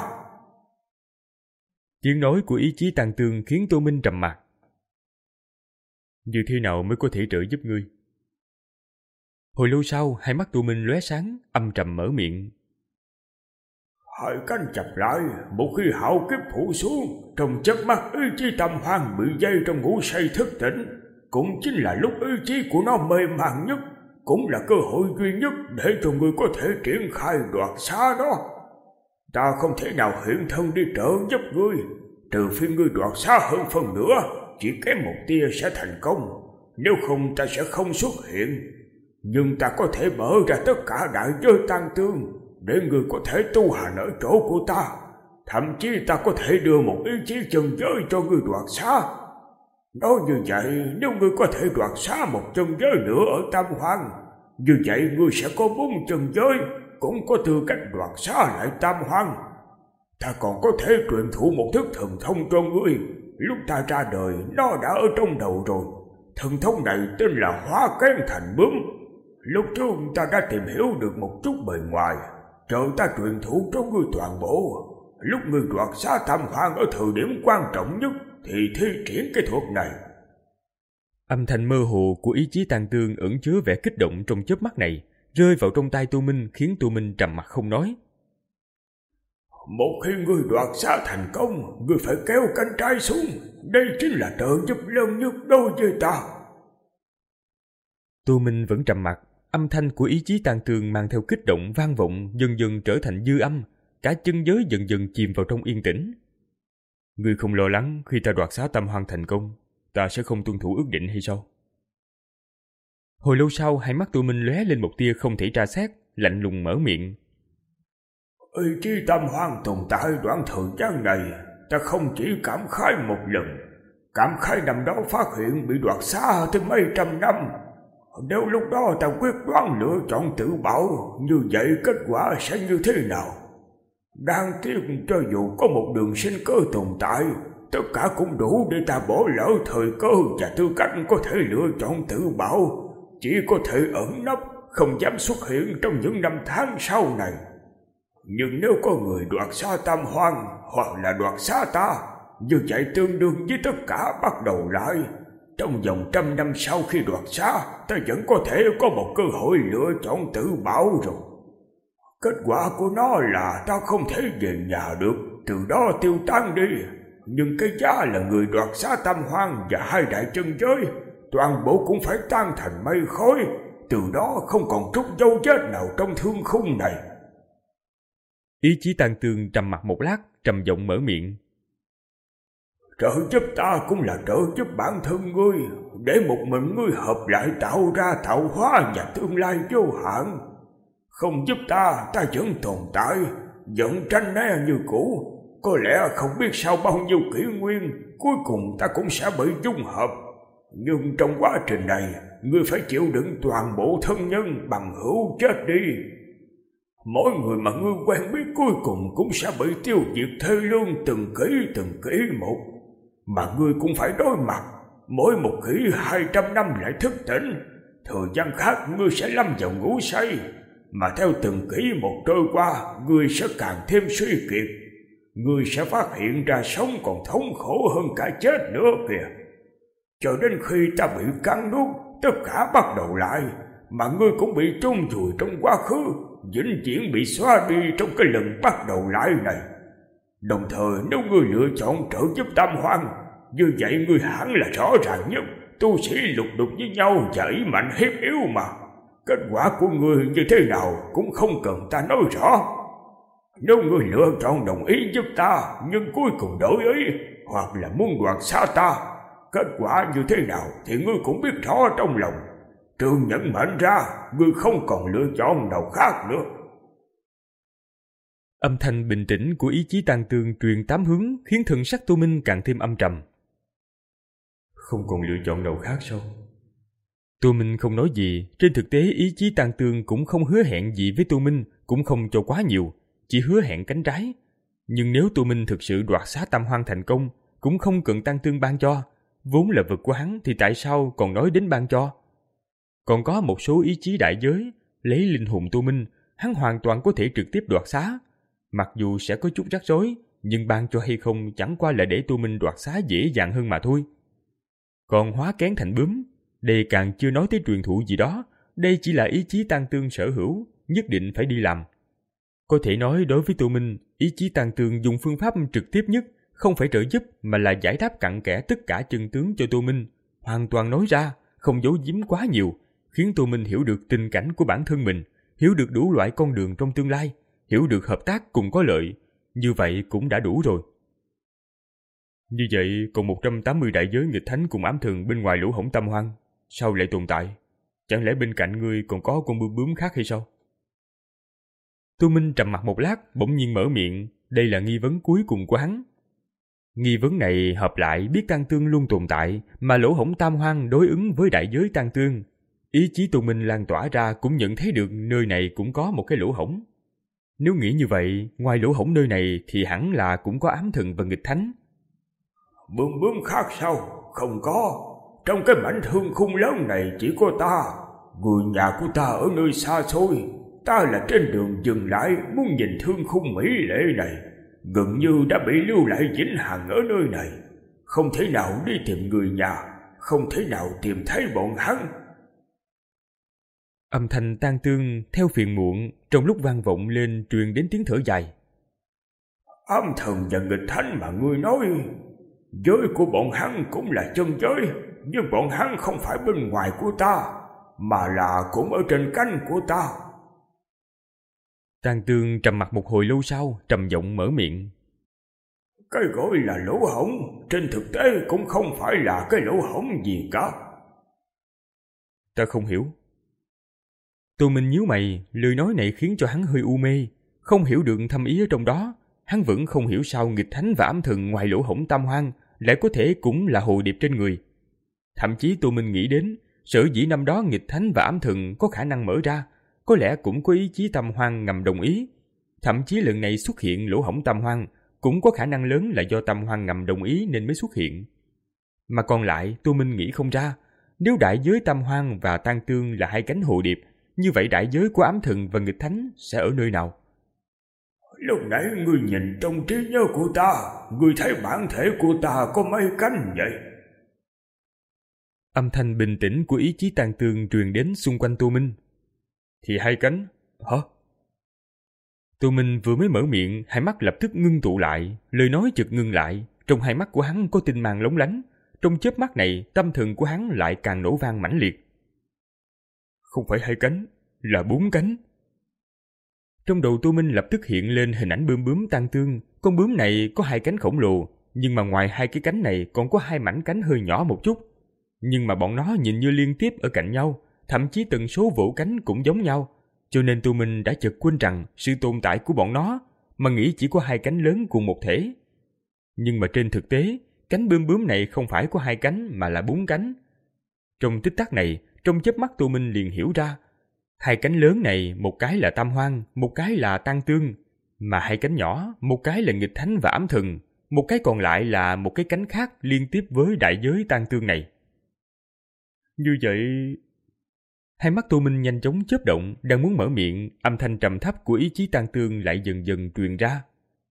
Tiếng nói của ý chí Tang Tương khiến Tô Minh trầm mặc. Như thế nào mới có thể trợ giúp ngươi? Hồi lâu sau, hai mắt Tô Minh lóe sáng, âm trầm mở miệng. Hai cánh chập lại, một khi hạo kiếp phủ xuống, trong chớp mắt ý chí Tam Hoang bị dây trong ngủ say thức tỉnh, cũng chính là lúc ý chí của nó mê man nhất, cũng là cơ hội duy nhất để cho ngươi có thể triển khai đoạt xá đó. Ta không thể nào hiện thân đi trợ giúp ngươi, trừ phi ngươi đoạt xá hơn phần nữa, chỉ kém một tia sẽ thành công, nếu không ta sẽ không xuất hiện. Nhưng ta có thể mở ra tất cả đại giới Tang Tương, để ngươi có thể tu hành ở chỗ của ta. Thậm chí ta có thể đưa một ý chí chân giới cho ngươi đoạt xá. Nói như vậy, nếu ngươi có thể đoạt xá một chân giới nữa ở Tam Hoang, như vậy ngươi sẽ có bốn chân giới, cũng có tư cách đoạt xá lại Tam Hoang. Ta còn có thể truyền thụ một thức thần thông cho ngươi. Lúc ta ra đời, nó đã ở trong đầu rồi. Thần thông này tên là hóa kén thành bướm. Lúc trước ta đã tìm hiểu được một chút bề ngoài, chờ ta truyền thụ cho ngươi toàn bộ. Lúc ngươi đoạt xá Tam Hoang ở thời điểm quan trọng nhất thì thi triển cái thuật này. Âm thanh mơ hồ của ý chí Tang Tương ẩn chứa vẻ kích động trong chớp mắt này, rơi vào trong tai Tô Minh khiến Tô Minh trầm mặc không nói. Một khi ngươi đoạt xá thành công, ngươi phải kéo cánh trái xuống. Đây chính là trợ giúp lớn nhất đối với ta. Tô Minh vẫn trầm mặc. Âm thanh của ý chí Tang Tương mang theo kích động vang vọng, dần dần trở thành dư âm. Cả chân giới dần dần chìm vào trong yên tĩnh. Ngươi không lo lắng khi ta đoạt xá Tam Hoang thành công, ta sẽ không tuân thủ ước định hay sao? Hồi lâu sau, hai mắt Tô Minh lóe lên một tia không thể tra xét, lạnh lùng mở miệng. Ý chí Tam Hoang tồn tại đoạn thời gian này, ta không chỉ cảm khái một lần, Cảm khái năm đó phát hiện bị đoạt xá tới mấy trăm năm. Nếu lúc đó ta quyết đoán lựa chọn tự bảo, như vậy kết quả sẽ như thế nào? Đáng tiếc cho dù có một đường sinh cơ tồn tại, tất cả cũng đủ để ta bỏ lỡ thời cơ và tư cách có thể lựa chọn tự bảo. Chỉ có thể ẩn nấp, không dám xuất hiện trong những năm tháng sau này. Nhưng nếu có người đoạt xá Tam Hoang hoặc là đoạt xá ta, như vậy tương đương với tất cả bắt đầu lại. Trong vòng trăm năm sau khi đoạt xá, ta vẫn có thể có một cơ hội lựa chọn tự bảo rồi. Kết quả của nó là ta không thể về nhà được, từ đó tiêu tan đi. Nhưng cái giá là người đoạt xá Tam Hoang và hai đại chân giới, toàn bộ cũng phải tan thành mây khói. Từ đó không còn chút dấu vết nào trong thương khung này. Ý chí Tang Tương trầm mặt một lát, trầm giọng mở miệng. Trợ giúp ta cũng là trợ giúp bản thân ngươi, để một mình ngươi hợp lại tạo ra tạo hóa và tương lai vô hạn. Không giúp ta, ta vẫn tồn tại, vẫn tranh né như cũ. Có lẽ không biết sau bao nhiêu kỷ nguyên, cuối cùng ta cũng sẽ bị dung hợp. Nhưng trong quá trình này, ngươi phải chịu đựng toàn bộ thân nhân bằng hữu chết đi. Mỗi người mà ngươi quen biết cuối cùng cũng sẽ bị tiêu diệt thê lương từng kỷ từng kỷ một. Mà ngươi cũng phải đối mặt, mỗi một kỷ hai trăm năm lại thức tỉnh. Thời gian khác ngươi sẽ lâm vào ngủ say, mà theo từng kỷ một trôi qua, ngươi sẽ càng thêm suy kiệt. Ngươi sẽ phát hiện ra sống còn thống khổ hơn cả chết nữa kìa. Cho đến khi ta bị cắn nuốt, tất cả bắt đầu lại, mà ngươi cũng bị chôn vùi trong quá khứ, vĩnh viễn bị xóa đi trong cái lần bắt đầu lại này. Đồng thời nếu ngươi lựa chọn trợ giúp Tam Hoang, như vậy ngươi hẳn là rõ ràng nhất, tu sĩ lục đục với nhau và ý mạnh hiếp yếu mà. Kết quả của ngươi như thế nào cũng không cần ta nói rõ. Nếu ngươi lựa chọn đồng ý giúp ta, nhưng cuối cùng đổi ý, hoặc là muốn đoạt xá ta, kết quả như thế nào thì ngươi cũng biết rõ trong lòng. Trừ nhận mệnh ra, ngươi không còn lựa chọn nào khác nữa. Âm thanh bình tĩnh của ý chí Tang Tương truyền tám hướng, khiến thần sắc Tô Minh càng thêm âm trầm. Không còn lựa chọn nào khác sao? Tô Minh không nói gì. Trên thực tế ý chí Tang Tương cũng không hứa hẹn gì với Tô Minh, cũng không cho quá nhiều, chỉ hứa hẹn cánh trái. Nhưng nếu Tô Minh thực sự đoạt xá Tam Hoang thành công, cũng không cần Tang Tương ban cho. Vốn là vật của hắn thì tại sao còn nói đến ban cho? Còn có một số ý chí đại giới, lấy linh hồn Tô Minh, hắn hoàn toàn có thể trực tiếp đoạt xá. Mặc dù sẽ có chút rắc rối, nhưng ban cho hay không chẳng qua là để Tô Minh đoạt xá dễ dàng hơn mà thôi. Còn hóa kén thành bướm, đây càng chưa nói tới truyền thụ gì đó, đây chỉ là ý chí Tang Tương sở hữu, nhất định phải đi làm. Có thể nói đối với Tô Minh, ý chí Tang Tương dùng phương pháp trực tiếp nhất, không phải trợ giúp mà là giải đáp cặn kẽ tất cả chân tướng cho Tô Minh, hoàn toàn nói ra, không giấu giếm quá nhiều, khiến Tô Minh hiểu được tình cảnh của bản thân mình, hiểu được đủ loại con đường trong tương lai, hiểu được hợp tác cùng có lợi, như vậy cũng đã đủ rồi. Như vậy, còn một trăm tám mươi đại giới nghịch thánh cùng ám thần bên ngoài lỗ hổng Tam Hoang, sao lại tồn tại? Chẳng lẽ bên cạnh ngươi còn có con bướm bướm khác hay sao? Tô Minh trầm mặt một lát, bỗng nhiên mở miệng, đây là nghi vấn cuối cùng của hắn. Nghi vấn này hợp lại biết Tang Tương luôn tồn tại, mà lỗ hổng Tam Hoang đối ứng với đại giới Tang Tương. Ý chí Tô Minh lan tỏa ra cũng nhận thấy được nơi này cũng có một cái lỗ hổng. Nếu nghĩ như vậy, ngoài lỗ hổng nơi này thì hẳn là cũng có ám thần và nghịch thánh. Bướm bướm khác sao? Không có. Trong cái mảnh thương khung lớn này chỉ có ta. Người nhà của ta ở nơi xa xôi. Ta là trên đường dừng lại muốn nhìn thương khung mỹ lệ này. Gần như đã bị lưu lại vĩnh hằng ở nơi này. Không thể nào đi tìm người nhà, không thể nào tìm thấy bọn hắn. Âm thanh Tang Tương theo phiền muộn trong lúc vang vọng lên truyền đến tiếng thở dài. Ám thần và nghịch thánh mà ngươi nói, giới của bọn hắn cũng là chân giới, nhưng bọn hắn không phải bên ngoài của ta, mà là cũng ở trên cánh của ta. Tang Tương trầm mặt một hồi lâu sau, trầm giọng mở miệng. Cái gọi là lỗ hổng, trên thực tế cũng không phải là cái lỗ hổng gì cả. Ta không hiểu. Tô Minh nhíu mày, lời nói này khiến cho hắn hơi u mê, không hiểu được thâm ý ở trong đó. Hắn vẫn không hiểu sao nghịch thánh và ám thần ngoài lỗ hổng Tam Hoang lại có thể cũng là hồ điệp trên người. Thậm chí Tô Minh nghĩ đến, sở dĩ năm đó nghịch thánh và ám thần có khả năng mở ra, có lẽ cũng có ý chí Tam Hoang ngầm đồng ý. Thậm chí lần này xuất hiện lỗ hổng Tam Hoang cũng có khả năng lớn là do Tam Hoang ngầm đồng ý nên mới xuất hiện. Mà còn lại, Tô Minh nghĩ không ra, nếu đại giới Tam Hoang và Tang Tương là hai cánh hồ điệp, như vậy đại giới của ám thần và nghịch thánh sẽ ở nơi nào? Lúc nãy ngươi nhìn trong trí nhớ của ta, ngươi thấy bản thể của ta có mấy cánh vậy? Âm thanh bình tĩnh của ý chí Tang Tương truyền đến xung quanh Tô Minh. Thì hai cánh, hả? Tô Minh vừa mới mở miệng, hai mắt lập tức ngưng tụ lại, lời nói chợt ngưng lại, trong hai mắt của hắn có tinh mang lóng lánh, trong chớp mắt này, tâm thần của hắn lại càng nổ vang mãnh liệt. Không phải hai cánh, là bốn cánh. Trong đầu Tô Minh lập tức hiện lên hình ảnh bướm bướm Tang Tương, con bướm này có hai cánh khổng lồ, nhưng mà ngoài hai cái cánh này còn có hai mảnh cánh hơi nhỏ một chút. Nhưng mà bọn nó nhìn như liên tiếp ở cạnh nhau, thậm chí tần số vỗ cánh cũng giống nhau, cho nên Tô Minh đã chợt quên rằng sự tồn tại của bọn nó, mà nghĩ chỉ có hai cánh lớn cùng một thể. Nhưng mà trên thực tế, cánh bướm bướm này không phải có hai cánh mà là bốn cánh. Trong tích tắc này, trong chớp mắt Tô Minh liền hiểu ra, hai cánh lớn này một cái là Tam Hoang, một cái là Tang Tương, mà hai cánh nhỏ, một cái là nghịch thánh và ám thần, một cái còn lại là một cái cánh khác liên tiếp với đại giới Tang Tương này. Như vậy... Hai mắt Tô Minh nhanh chóng chớp động, đang muốn mở miệng, âm thanh trầm thấp của ý chí Tang Tương lại dần dần truyền ra.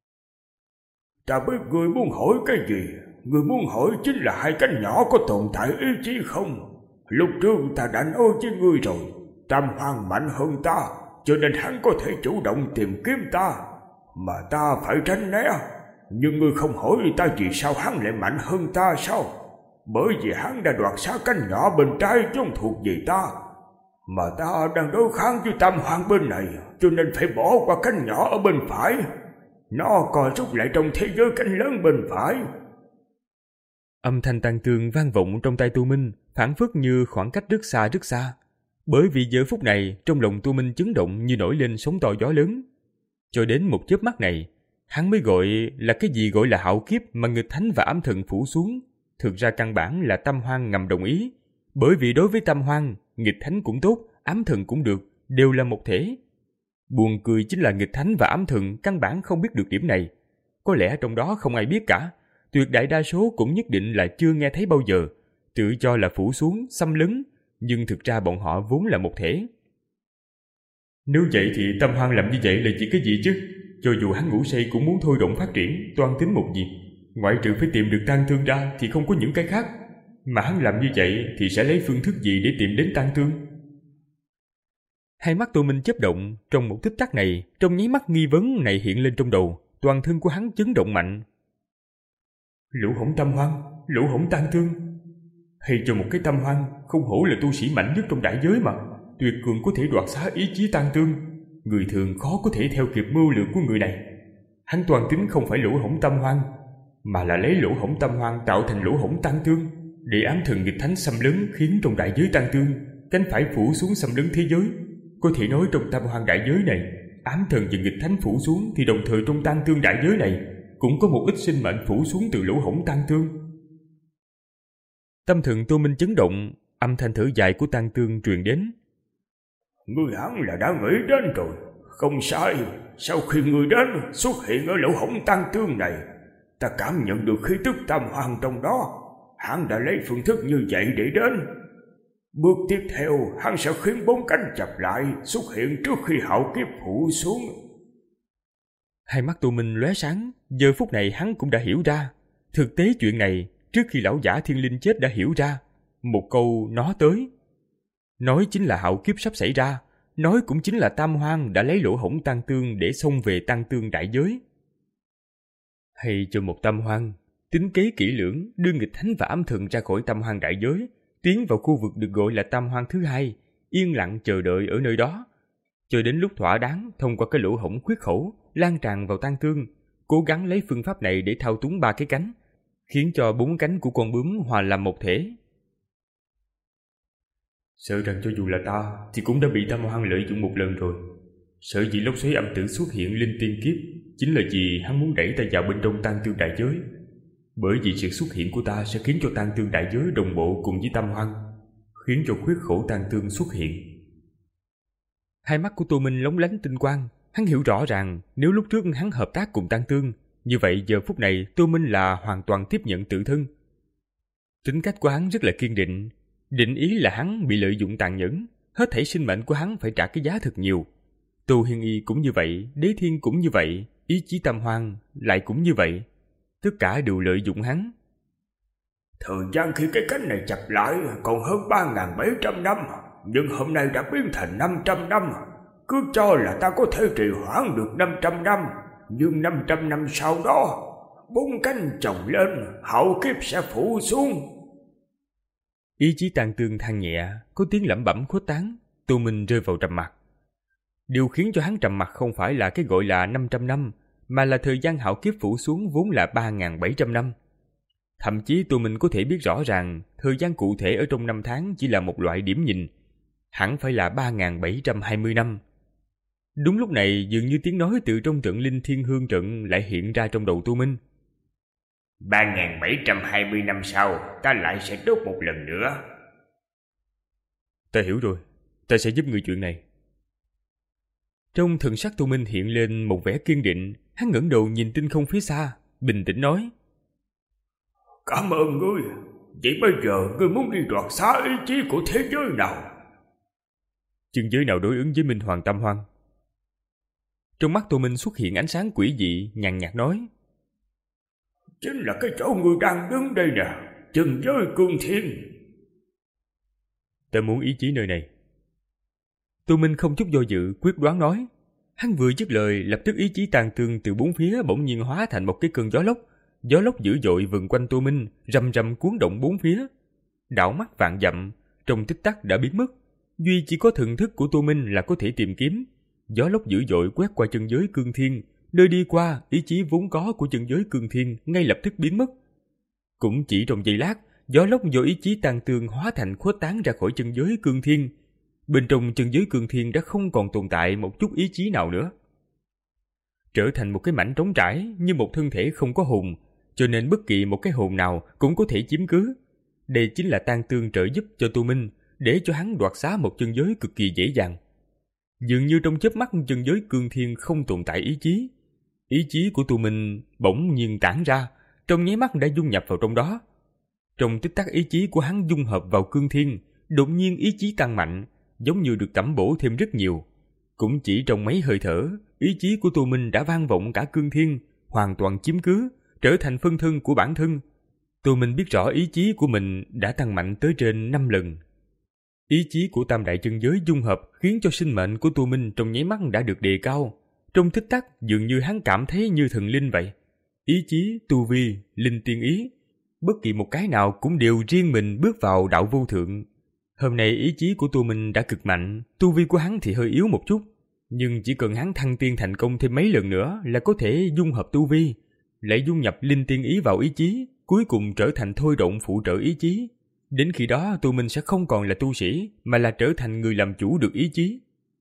Ta biết người muốn hỏi cái gì. Người muốn hỏi chính là hai cánh nhỏ có tồn tại ý chí không? Lúc trước ta đã nói với ngươi rồi, Tam Hoang mạnh hơn ta, cho nên hắn có thể chủ động tìm kiếm ta, mà ta phải tránh né. Nhưng ngươi không hỏi ta vì sao hắn lại mạnh hơn ta sao? Bởi vì hắn đã đoạt xá cánh nhỏ bên trái vốn thuộc về ta, mà ta đang đối kháng với Tam Hoang bên này, cho nên phải bỏ qua cánh nhỏ ở bên phải. Nó còn rút lại trong thế giới cánh lớn bên phải. Âm thanh Tang Tương vang vọng trong tai Tô Minh, phảng phất như khoảng cách rất xa rất xa. Bởi vì giờ phút này, trong lòng Tô Minh chấn động như nổi lên sóng to gió lớn. Cho đến một chớp mắt này, hắn mới gọi là cái gì gọi là hạo kiếp mà nghịch thánh và ám thần phủ xuống. Thực ra căn bản là Tam Hoang ngầm đồng ý. Bởi vì đối với Tam Hoang, nghịch thánh cũng tốt, ám thần cũng được, đều là một thể. Buồn cười chính là nghịch thánh và ám thần căn bản không biết được điểm này. Có lẽ trong đó không ai biết cả. Tuyệt đại đa số cũng nhất định là chưa nghe thấy bao giờ, tự cho là phủ xuống, xâm lấn, nhưng thực ra bọn họ vốn là một thể. Nếu vậy thì Tam Hoang làm như vậy là chỉ cái gì chứ? Cho dù hắn ngủ say cũng muốn thôi động phát triển, toan tính một việc. Ngoại trừ phải tìm được Tang Tương ra thì không có những cái khác. Mà hắn làm như vậy thì sẽ lấy phương thức gì để tìm đến Tang Tương? Hai mắt Tô Minh chớp động, trong một tích tắc này, trong nháy mắt nghi vấn này hiện lên trong đầu, toàn thân của hắn chấn động mạnh. Lỗ hổng Tam Hoang, lỗ hổng Tang Tương. Hay cho một cái Tam Hoang, không hổ là tu sĩ mạnh nhất trong đại giới mà, tuyệt cường có thể đoạt xá ý chí Tang Tương. Người thường khó có thể theo kịp mưu lược của người này. Hắn toàn tính không phải lỗ hổng Tam Hoang, mà là lấy lỗ hổng Tam Hoang tạo thành lỗ hổng Tang Tương, để ám thần nghịch thánh xâm lấn, khiến trong đại giới Tang Tương cánh phải phủ xuống xâm lấn thế giới. Có thể nói trong Tam Hoang đại giới này, ám thần và nghịch thánh phủ xuống, thì đồng thời trong Tang Tương đại giới này cũng có một ít sinh mệnh phủ xuống từ lỗ hổng Tang Tương. Tâm thần Tô Minh chấn động, âm thanh thở dài của Tang Tương truyền đến. Ngươi hẳn là đã nghĩ đến rồi. Không sai, sau khi ngươi đến xuất hiện ở lỗ hổng Tang Tương này, ta cảm nhận được khí tức Tam Hoang trong đó. Hắn đã lấy phương thức như vậy để đến. Bước tiếp theo, hắn sẽ khiến bốn cánh chập lại xuất hiện trước khi hạo kiếp phủ xuống. Hai mắt Tô Minh lóe sáng, giờ phút này hắn cũng đã hiểu ra. Thực tế chuyện này, trước khi lão giả thiên linh chết đã hiểu ra. Một câu nó tới. Nói chính là hạo kiếp sắp xảy ra, nói cũng chính là Tam Hoang đã lấy lỗ hổng Tang Tương để xông về Tang Tương đại giới. Hay cho một Tam Hoang, tính kế kỹ lưỡng đưa nghịch thánh và ám thần ra khỏi Tam Hoang đại giới, tiến vào khu vực được gọi là Tam Hoang thứ hai, yên lặng chờ đợi ở nơi đó, chờ đến lúc thỏa đáng thông qua cái lỗ hổng khuyết khẩu lan tràn vào Tang Tương, cố gắng lấy phương pháp này để thao túng ba cái cánh, khiến cho bốn cánh của con bướm hòa làm một thể. Sợ rằng cho dù là ta thì cũng đã bị Tam Hoang lợi dụng một lần rồi. Sở dĩ lốc xoáy âm tử xuất hiện linh tiên kiếp chính là vì hắn muốn đẩy ta vào bên trong Tang Tương đại giới. Bởi vì sự xuất hiện của ta sẽ khiến cho tang tương đại giới đồng bộ cùng với Tam Hoan, khiến cho khuyết khổ tang tương xuất hiện. Hai mắt của Tô Minh lóng lánh tinh quang. Hắn hiểu rõ ràng nếu lúc trước hắn hợp tác cùng tang tương, như vậy giờ phút này Tô Minh là hoàn toàn tiếp nhận tự thân. Tính cách của hắn rất là kiên định, định ý là hắn bị lợi dụng tàn nhẫn, hết thảy sinh mệnh của hắn phải trả cái giá thật nhiều. Tô Hiên Y cũng như vậy, Đế Thiên cũng như vậy, ý chí Tam Hoan lại cũng như vậy, tất cả đều lợi dụng hắn. Thời gian khi cái cánh này chập lại còn hơn ba nghìn bảy trăm năm, nhưng hôm nay đã biến thành năm trăm năm. Cứ cho là ta có thể trì hoãn được năm trăm năm, nhưng năm trăm năm sau đó, bốn cánh chồng lên, hậu kiếp sẽ phủ xuống. Ý chí tang tương than nhẹ, có tiếng lẩm bẩm khuếch tán. Tô Minh rơi vào trầm mặc. Điều khiến cho hắn trầm mặc không phải là cái gọi là năm trăm năm, mà là thời gian hạo kiếp phủ xuống vốn là ba nghìn bảy trăm năm. Thậm chí Tô Minh có thể biết rõ ràng thời gian cụ thể ở trong năm tháng chỉ là một loại điểm nhìn, hẳn phải là ba nghìn bảy trăm hai mươi năm. Đúng lúc này dường như tiếng nói từ trong trận Linh Thiên Hương trận lại hiện ra trong đầu Tô Minh. ba nghìn bảy trăm hai mươi năm sau, ta lại sẽ đốt một lần nữa. Ta hiểu rồi, ta sẽ giúp người chuyện này. Trong thần sắc Tô Minh hiện lên một vẻ kiên định, hắn ngẩng đầu nhìn tinh không phía xa, bình tĩnh nói. Cảm ơn ngươi, vậy bây giờ ngươi muốn đi đoạt xá ý chí của thế giới nào? Chân giới nào đối ứng với Minh Hoàng Tam Hoan? Trong mắt Tô Minh xuất hiện ánh sáng quỷ dị, nhàn nhạt nói. Chính là cái chỗ ngươi đang đứng đây nè, chân giới cương thiên. Ta muốn ý chí nơi này. Tô Minh không chút do dự, quyết đoán nói. Hắn vừa dứt lời, lập tức ý chí tàn tương từ bốn phía bỗng nhiên hóa thành một cái cơn gió lốc. Gió lốc dữ dội vần quanh Tô Minh, rầm rầm cuốn động bốn phía. Đảo mắt vạn dặm, trong tích tắc đã biến mất. Duy chỉ có thần thức của Tô Minh là có thể tìm kiếm. Gió lốc dữ dội quét qua chân giới cương thiên, nơi đi qua, ý chí vốn có của chân giới cương thiên ngay lập tức biến mất. Cũng chỉ trong giây lát, gió lốc do ý chí tàn tương hóa thành khuếch tán ra khỏi chân giới cương thiên. Bên trong chân giới cương thiên đã không còn tồn tại một chút ý chí nào nữa, trở thành một cái mảnh trống trải như một thân thể không có hồn, cho nên bất kỳ một cái hồn nào cũng có thể chiếm cứ. Đây chính là tang tương trợ giúp cho Tô Minh, để cho hắn đoạt xá một chân giới cực kỳ dễ dàng. Dường như trong chớp mắt chân giới cương thiên không tồn tại ý chí. Ý chí của Tô Minh bỗng nhiên tản ra, trong nháy mắt đã dung nhập vào trong đó. Trong tích tắc ý chí của hắn dung hợp vào cương thiên, đột nhiên ý chí tăng mạnh, giống như được tẩm bổ thêm rất nhiều. Cũng chỉ trong mấy hơi thở, ý chí của Tô Minh đã vang vọng cả cương thiên, hoàn toàn chiếm cứ, trở thành phân thân của bản thân. Tô Minh biết rõ ý chí của mình đã tăng mạnh tới trên năm lần. Ý chí của tam đại chân giới dung hợp khiến cho sinh mệnh của Tô Minh trong nháy mắt đã được đề cao. Trong tích tắc dường như hắn cảm thấy như thần linh vậy. Ý chí, tu vi, linh tiên ý, bất kỳ một cái nào cũng đều riêng mình bước vào đạo vô thượng. Hôm nay ý chí của Tô Minh đã cực mạnh, tu vi của hắn thì hơi yếu một chút. Nhưng chỉ cần hắn thăng tiên thành công thêm mấy lần nữa là có thể dung hợp tu vi, lại dung nhập linh tiên ý vào ý chí, cuối cùng trở thành thôi động phụ trợ ý chí. Đến khi đó Tô Minh sẽ không còn là tu sĩ, mà là trở thành người làm chủ được ý chí.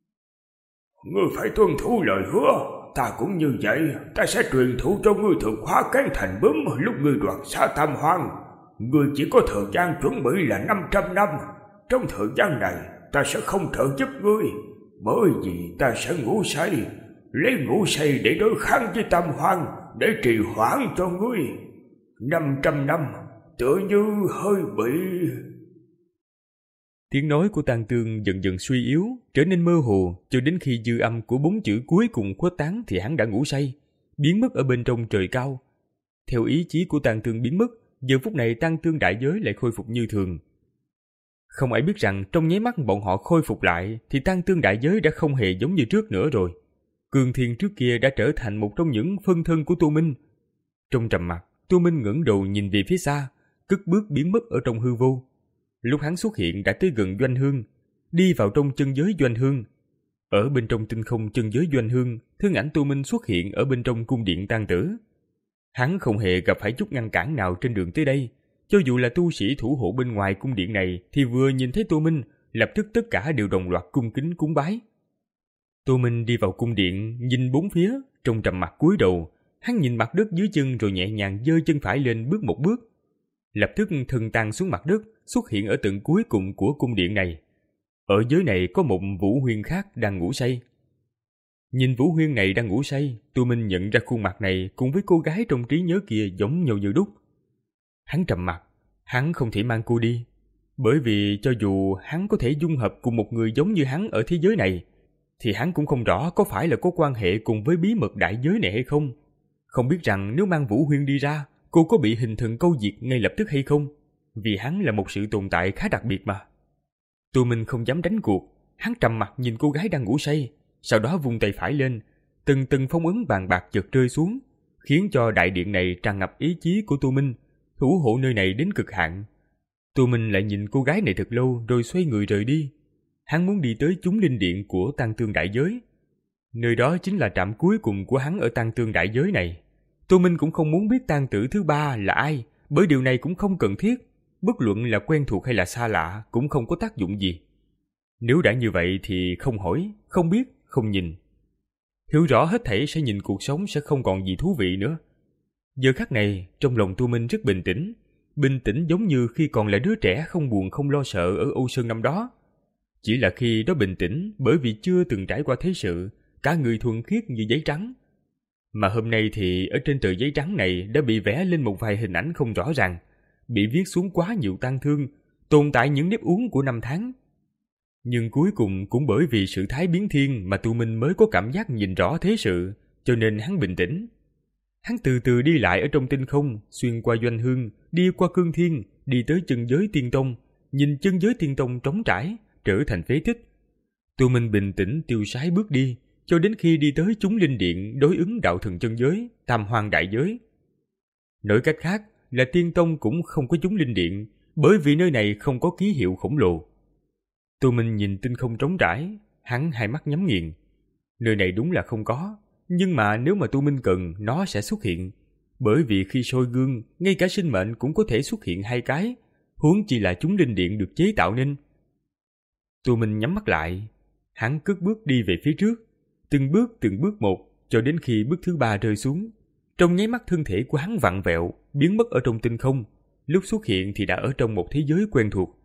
Ngươi phải tuân thủ lời hứa, ta cũng như vậy, ta sẽ truyền thụ cho ngươi thực hóa cán thành bướm lúc ngươi đoạt xá Tam Hoan. Ngươi chỉ có thời gian chuẩn bị là năm trăm năm, trong thời gian này ta sẽ không trợ giúp ngươi, bởi vì ta sẽ ngủ say, lấy ngủ say để đối kháng với Tam Hoan, để trì hoãn cho ngươi. Năm trăm năm tựa như hơi bị... Tiếng nói của tang tương dần dần suy yếu, trở nên mơ hồ, cho đến khi dư âm của bốn chữ cuối cùng khuếch tán thì hắn đã ngủ say, biến mất ở bên trong trời cao. Theo ý chí của tang tương biến mất, giờ phút này tang tương đại giới lại khôi phục như thường. Không ai biết rằng trong nháy mắt bọn họ khôi phục lại thì tang tương đại giới đã không hề giống như trước nữa rồi. Cương thiên trước kia đã trở thành một trong những phân thân của Tô Minh. Trong trầm mặc, Tô Minh ngẩng đầu nhìn về phía xa, cất bước biến mất ở trong hư vô. Lúc hắn xuất hiện đã tới gần Doanh Hương, đi vào trong chân giới Doanh Hương. Ở bên trong tinh không chân giới Doanh Hương, thân ảnh Tô Minh xuất hiện ở bên trong cung điện Tang Tử. Hắn không hề gặp phải chút ngăn cản nào trên đường tới đây. Cho dù là tu sĩ thủ hộ bên ngoài cung điện này thì vừa nhìn thấy Tô Minh, lập tức tất cả đều đồng loạt cung kính cúng bái. Tô Minh đi vào cung điện, nhìn bốn phía, trong trầm mặc cúi đầu, hắn nhìn mặt đất dưới chân rồi nhẹ nhàng giơ chân phải lên bước một bước. Lập tức thân tang xuống mặt đất, xuất hiện ở tận cuối cùng của cung điện này. Ở dưới này có một Vũ Huyên khác đang ngủ say. Nhìn Vũ Huyên này đang ngủ say, Tu Minh nhận ra khuôn mặt này cùng với cô gái trong trí nhớ kia giống nhau như đúc. Hắn trầm mặt, hắn không thể mang cô đi. Bởi vì cho dù hắn có thể dung hợp cùng một người giống như hắn ở thế giới này, thì hắn cũng không rõ có phải là có quan hệ cùng với bí mật đại giới này hay không. Không biết rằng nếu mang Vũ Huyên đi ra, cô có bị hình thần câu diệt ngay lập tức hay không? Vì hắn là một sự tồn tại khá đặc biệt mà. Tu Minh không dám đánh cuộc, hắn trầm mặt nhìn cô gái đang ngủ say, sau đó vung tay phải lên, từng từng phong ấn bàn bạc chợt rơi xuống, khiến cho đại điện này tràn ngập ý chí của Tu Minh, thủ hộ nơi này đến cực hạn. Tu Minh lại nhìn cô gái này thật lâu rồi xoay người rời đi. Hắn muốn đi tới chúng linh điện của Tang Tương Đại Giới. Nơi đó chính là trạm cuối cùng của hắn ở Tang Tương Đại Giới này. Tu Minh cũng không muốn biết tang tử thứ ba là ai, bởi điều này cũng không cần thiết. Bất luận là quen thuộc hay là xa lạ cũng không có tác dụng gì. Nếu đã như vậy thì không hỏi, không biết, không nhìn. Hiểu rõ hết thảy sẽ nhìn cuộc sống sẽ không còn gì thú vị nữa. Giờ khắc này, trong lòng Tu Minh rất bình tĩnh. Bình tĩnh giống như khi còn là đứa trẻ không buồn không lo sợ ở Âu Sơn năm đó. Chỉ là khi đó bình tĩnh bởi vì chưa từng trải qua thế sự, cả người thuần khiết như giấy trắng. Mà hôm nay thì ở trên tờ giấy trắng này đã bị vẽ lên một vài hình ảnh không rõ ràng, bị viết xuống quá nhiều tang thương, tồn tại những nếp uốn của năm tháng. Nhưng cuối cùng cũng bởi vì sự thái biến thiên mà Tu Minh mới có cảm giác nhìn rõ thế sự, cho nên hắn bình tĩnh. Hắn từ từ đi lại ở trong tinh không, xuyên qua doanh hương, đi qua cương thiên, đi tới chân giới tiên tông, nhìn chân giới tiên tông trống trải, trở thành phế tích. Tu Minh bình tĩnh tiêu sái bước đi, cho đến khi đi tới chúng linh điện đối ứng đạo thần chân giới, tam hoang đại giới. Nói cách khác là tiên tông cũng không có chúng linh điện, bởi vì nơi này không có ký hiệu khổng lồ. Tu Minh nhìn tinh không trống trải, hắn hai mắt nhắm nghiền. Nơi này đúng là không có, nhưng mà nếu mà Tu Minh cần, nó sẽ xuất hiện. Bởi vì khi soi gương, ngay cả sinh mệnh cũng có thể xuất hiện hai cái, huống chi là chúng linh điện được chế tạo nên. Tu Minh nhắm mắt lại, hắn cất bước đi về phía trước, từng bước từng bước một, cho đến khi bước thứ ba rơi xuống. Trong nháy mắt thân thể của hắn vặn vẹo, biến mất ở trong tinh không, lúc xuất hiện thì đã ở trong một thế giới quen thuộc.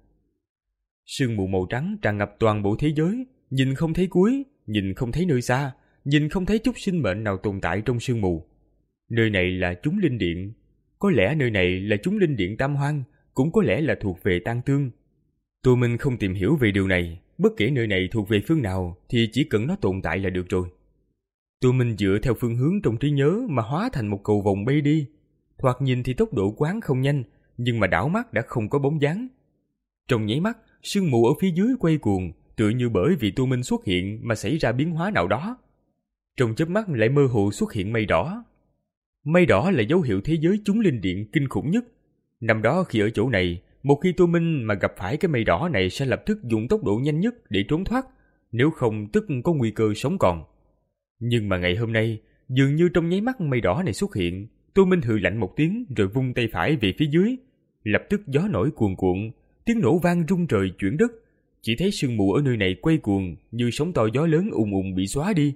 Sương mù màu trắng tràn ngập toàn bộ thế giới, nhìn không thấy cuối, nhìn không thấy nơi xa, nhìn không thấy chút sinh mệnh nào tồn tại trong sương mù. Nơi này là chúng linh điện, có lẽ nơi này là chúng linh điện tam hoang, cũng có lẽ là thuộc về Tang Tương. Tu Minh không tìm hiểu về điều này, bất kể nơi này thuộc về phương nào thì chỉ cần nó tồn tại là được rồi. Tu Minh dựa theo phương hướng trong trí nhớ mà hóa thành một cầu vồng bay đi. Thoạt nhìn thì tốc độ quán không nhanh, nhưng mà đảo mắt đã không có bóng dáng. Trong nháy mắt, sương mù ở phía dưới quay cuồng, tựa như bởi vì Tu Minh xuất hiện mà xảy ra biến hóa nào đó. Trong chớp mắt lại mơ hồ xuất hiện mây đỏ. Mây đỏ là dấu hiệu thế giới chúng linh điện kinh khủng nhất. Năm đó khi ở chỗ này, một khi Tu Minh mà gặp phải cái mây đỏ này sẽ lập tức dùng tốc độ nhanh nhất để trốn thoát, nếu không tức có nguy cơ sống còn. Nhưng mà ngày hôm nay, dường như trong nháy mắt mây đỏ này xuất hiện, Tu Minh hừ lạnh một tiếng rồi vung tay phải về phía dưới. Lập tức gió nổi cuồn cuộn, tiếng nổ vang rung trời chuyển đất. Chỉ thấy sương mù ở nơi này quay cuồng như sóng to gió lớn ùn ùn bị xóa đi.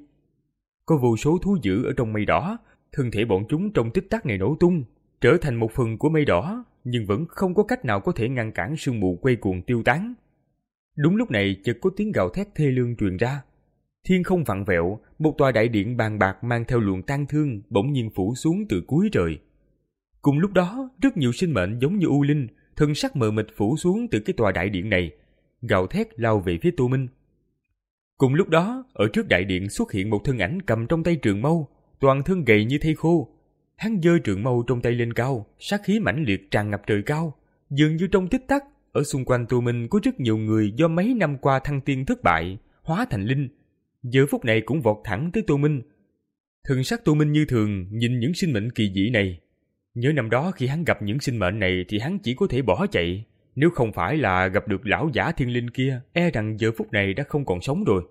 Có vô số thú dữ ở trong mây đỏ, thân thể bọn chúng trong tích tắc này nổ tung, trở thành một phần của mây đỏ, nhưng vẫn không có cách nào có thể ngăn cản sương mù quay cuồng tiêu tán. Đúng lúc này chợt có tiếng gào thét thê lương truyền ra. Thiên không vặn vẹo, một tòa đại điện bàn bạc mang theo luồng tang thương bỗng nhiên phủ xuống từ cuối trời. Cùng lúc đó, rất nhiều sinh mệnh giống như u linh, thân sắc mờ mịt phủ xuống từ cái tòa đại điện này, gào thét lao về phía Tu Minh. Cùng lúc đó, ở trước đại điện xuất hiện một thân ảnh cầm trong tay trường mâu, toàn thân gầy như thây khô. Hắn giơ trường mâu trong tay lên cao, sát khí mãnh liệt tràn ngập trời cao. Dường như trong tích tắc, ở xung quanh Tu Minh có rất nhiều người do mấy năm qua thăng tiên thất bại, hóa thành linh. Giờ phút này cũng vọt thẳng tới Tu Minh. Thần sắc Tu Minh như thường nhìn những sinh mệnh kỳ dị này. Nhớ năm đó khi hắn gặp những sinh mệnh này thì hắn chỉ có thể bỏ chạy. Nếu không phải là gặp được lão giả thiên linh kia, e rằng giờ phút này đã không còn sống rồi.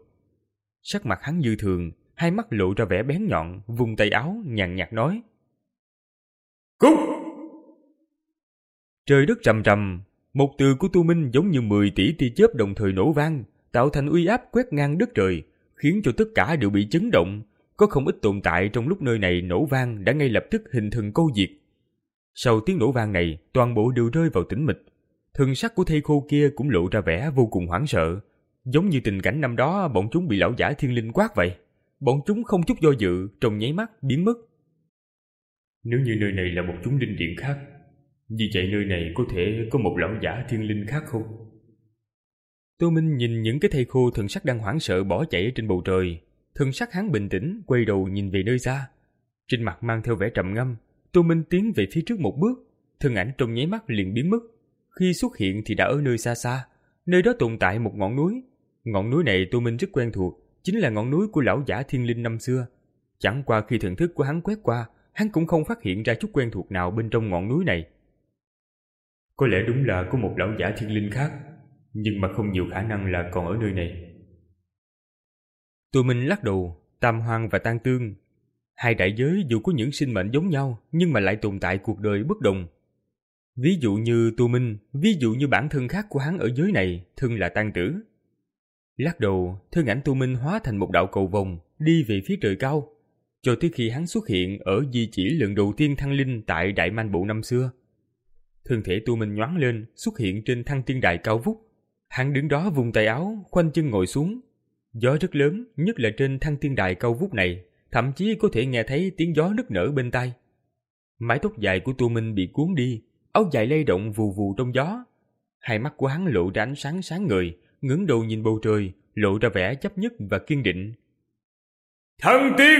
Sắc mặt hắn như thường, hai mắt lộ ra vẻ bén nhọn, vùng tay áo nhàn nhạt nói: Cút! Trời đất rầm rầm, một từ của Tu Minh giống như mười tỷ tia chớp đồng thời nổ vang, tạo thành uy áp quét ngang đất trời, khiến cho tất cả đều bị chấn động, có không ít tồn tại trong lúc nơi này nổ vang đã ngay lập tức hình thần câu diệt. Sau tiếng nổ vang này, toàn bộ đều rơi vào tĩnh mịch. Thần sắc của thây khô kia cũng lộ ra vẻ vô cùng hoảng sợ, giống như tình cảnh năm đó bọn chúng bị lão giả thiên linh quát vậy. Bọn chúng không chút do dự, trong nháy mắt biến mất. Nếu như nơi này là một chúng linh điện khác, như vậy nơi này có thể có một lão giả thiên linh khác không? Tô Minh nhìn những cái thây khô thần sắc đang hoảng sợ bỏ chạy ở trên bầu trời. Thần sắc hắn bình tĩnh, quay đầu nhìn về nơi xa. Trên mặt mang theo vẻ trầm ngâm, Tô Minh tiến về phía trước một bước, thân ảnh trong nháy mắt liền biến mất. Khi xuất hiện thì đã ở nơi xa xa, nơi đó tồn tại một ngọn núi. Ngọn núi này Tô Minh rất quen thuộc, chính là ngọn núi của lão giả thiên linh năm xưa. Chẳng qua khi thần thức của hắn quét qua, hắn cũng không phát hiện ra chút quen thuộc nào bên trong ngọn núi này. Có lẽ đúng là có một lão giả thiên linh khác, nhưng mà không nhiều khả năng là còn ở nơi này. Tô Minh lắc đầu. Tam Hoang và Tan Tương, hai đại giới dù có những sinh mệnh giống nhau nhưng mà lại tồn tại cuộc đời bất đồng. Ví dụ như Tô Minh, ví dụ như bản thân khác của hắn ở giới này, thân là Tan Tử. Lắc đầu, thân ảnh Tô Minh hóa thành một đạo cầu vồng, đi về phía trời cao, cho tới khi hắn xuất hiện ở di chỉ lần đầu tiên thăng linh tại Đại Man Bộ năm xưa. Thân thể Tô Minh nhoáng lên, xuất hiện trên thăng tiên đài cao vút. Hắn đứng đó vùng tay áo, khoanh chân ngồi xuống. Gió rất lớn, nhất là trên thăng tiên đài cao vút này, thậm chí có thể nghe thấy tiếng gió nức nở bên tai. Mái tóc dài của Tô Minh bị cuốn đi, áo dài lay động vù vù trong gió. Hai mắt của hắn lộ ra ánh sáng sáng ngời, ngẩng đầu nhìn bầu trời, lộ ra vẻ chấp nhất và kiên định. Thần tiên!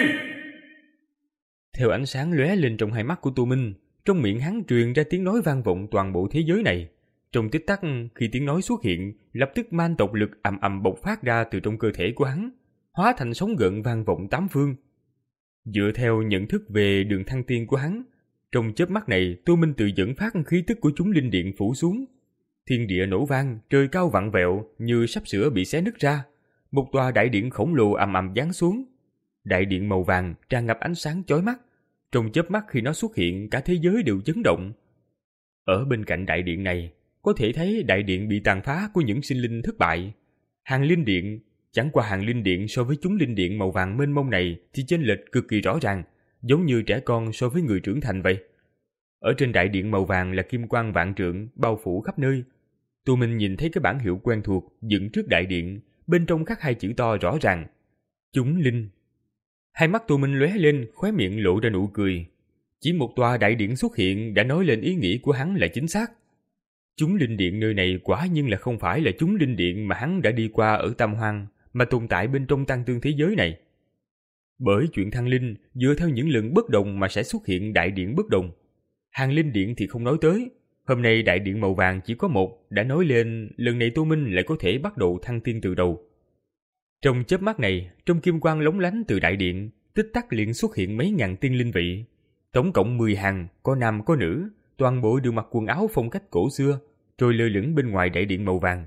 Theo ánh sáng lóe lên trong hai mắt của Tô Minh, trong miệng hắn truyền ra tiếng nói vang vọng toàn bộ thế giới này. Trong tích tắc, khi tiếng nói xuất hiện, lập tức man tộc lực ầm ầm bộc phát ra từ trong cơ thể của hắn, hóa thành sóng gợn vang vọng tám phương. Dựa theo nhận thức về đường thăng tiên của hắn, trong chớp mắt này, Tô Minh tự dẫn phát khí tức của chúng linh điện phủ xuống. Thiên địa nổ vang, trời cao vặn vẹo như sắp sửa bị xé nứt ra. Một tòa đại điện khổng lồ ầm ầm giáng xuống. Đại điện màu vàng tràn ngập ánh sáng chói mắt. Trong chớp mắt khi nó xuất hiện, cả thế giới đều chấn động. Ở bên cạnh đại điện này, có thể thấy đại điện bị tàn phá của những sinh linh thất bại. Hàng linh điện, chẳng qua hàng linh điện so với chúng linh điện màu vàng mênh mông này thì chênh lệch cực kỳ rõ ràng, giống như trẻ con so với người trưởng thành vậy. Ở trên đại điện màu vàng là kim quang vạn trượng bao phủ khắp nơi. Tô Minh nhìn thấy cái bảng hiệu quen thuộc dựng trước đại điện, bên trong khắc hai chữ to rõ ràng: chúng linh. Hai mắt Tô Minh lóe lên, khóe miệng lộ ra nụ cười. Chỉ một tòa đại điện xuất hiện đã nói lên ý nghĩ của hắn là chính xác. Chúng linh điện nơi này quả nhiên là không phải là chúng linh điện mà hắn đã đi qua ở Tam Hoang, mà tồn tại bên trong Tăng Tương thế giới này. Bởi chuyện thăng linh, dựa theo những lần bất đồng mà sẽ xuất hiện đại điện bất đồng. Hàng linh điện thì không nói tới. Hôm nay đại điện màu vàng chỉ có một, đã nói lên lần này Tô Minh lại có thể bắt đầu thăng tiên từ đầu. Trong chớp mắt này, trong kim quang lóng lánh từ đại điện, tích tắc liền xuất hiện mấy ngàn tiên linh vị. Tổng cộng mười hàng, có nam có nữ, toàn bộ đều mặc quần áo phong cách cổ xưa, trôi lơ lửng bên ngoài đại điện màu vàng.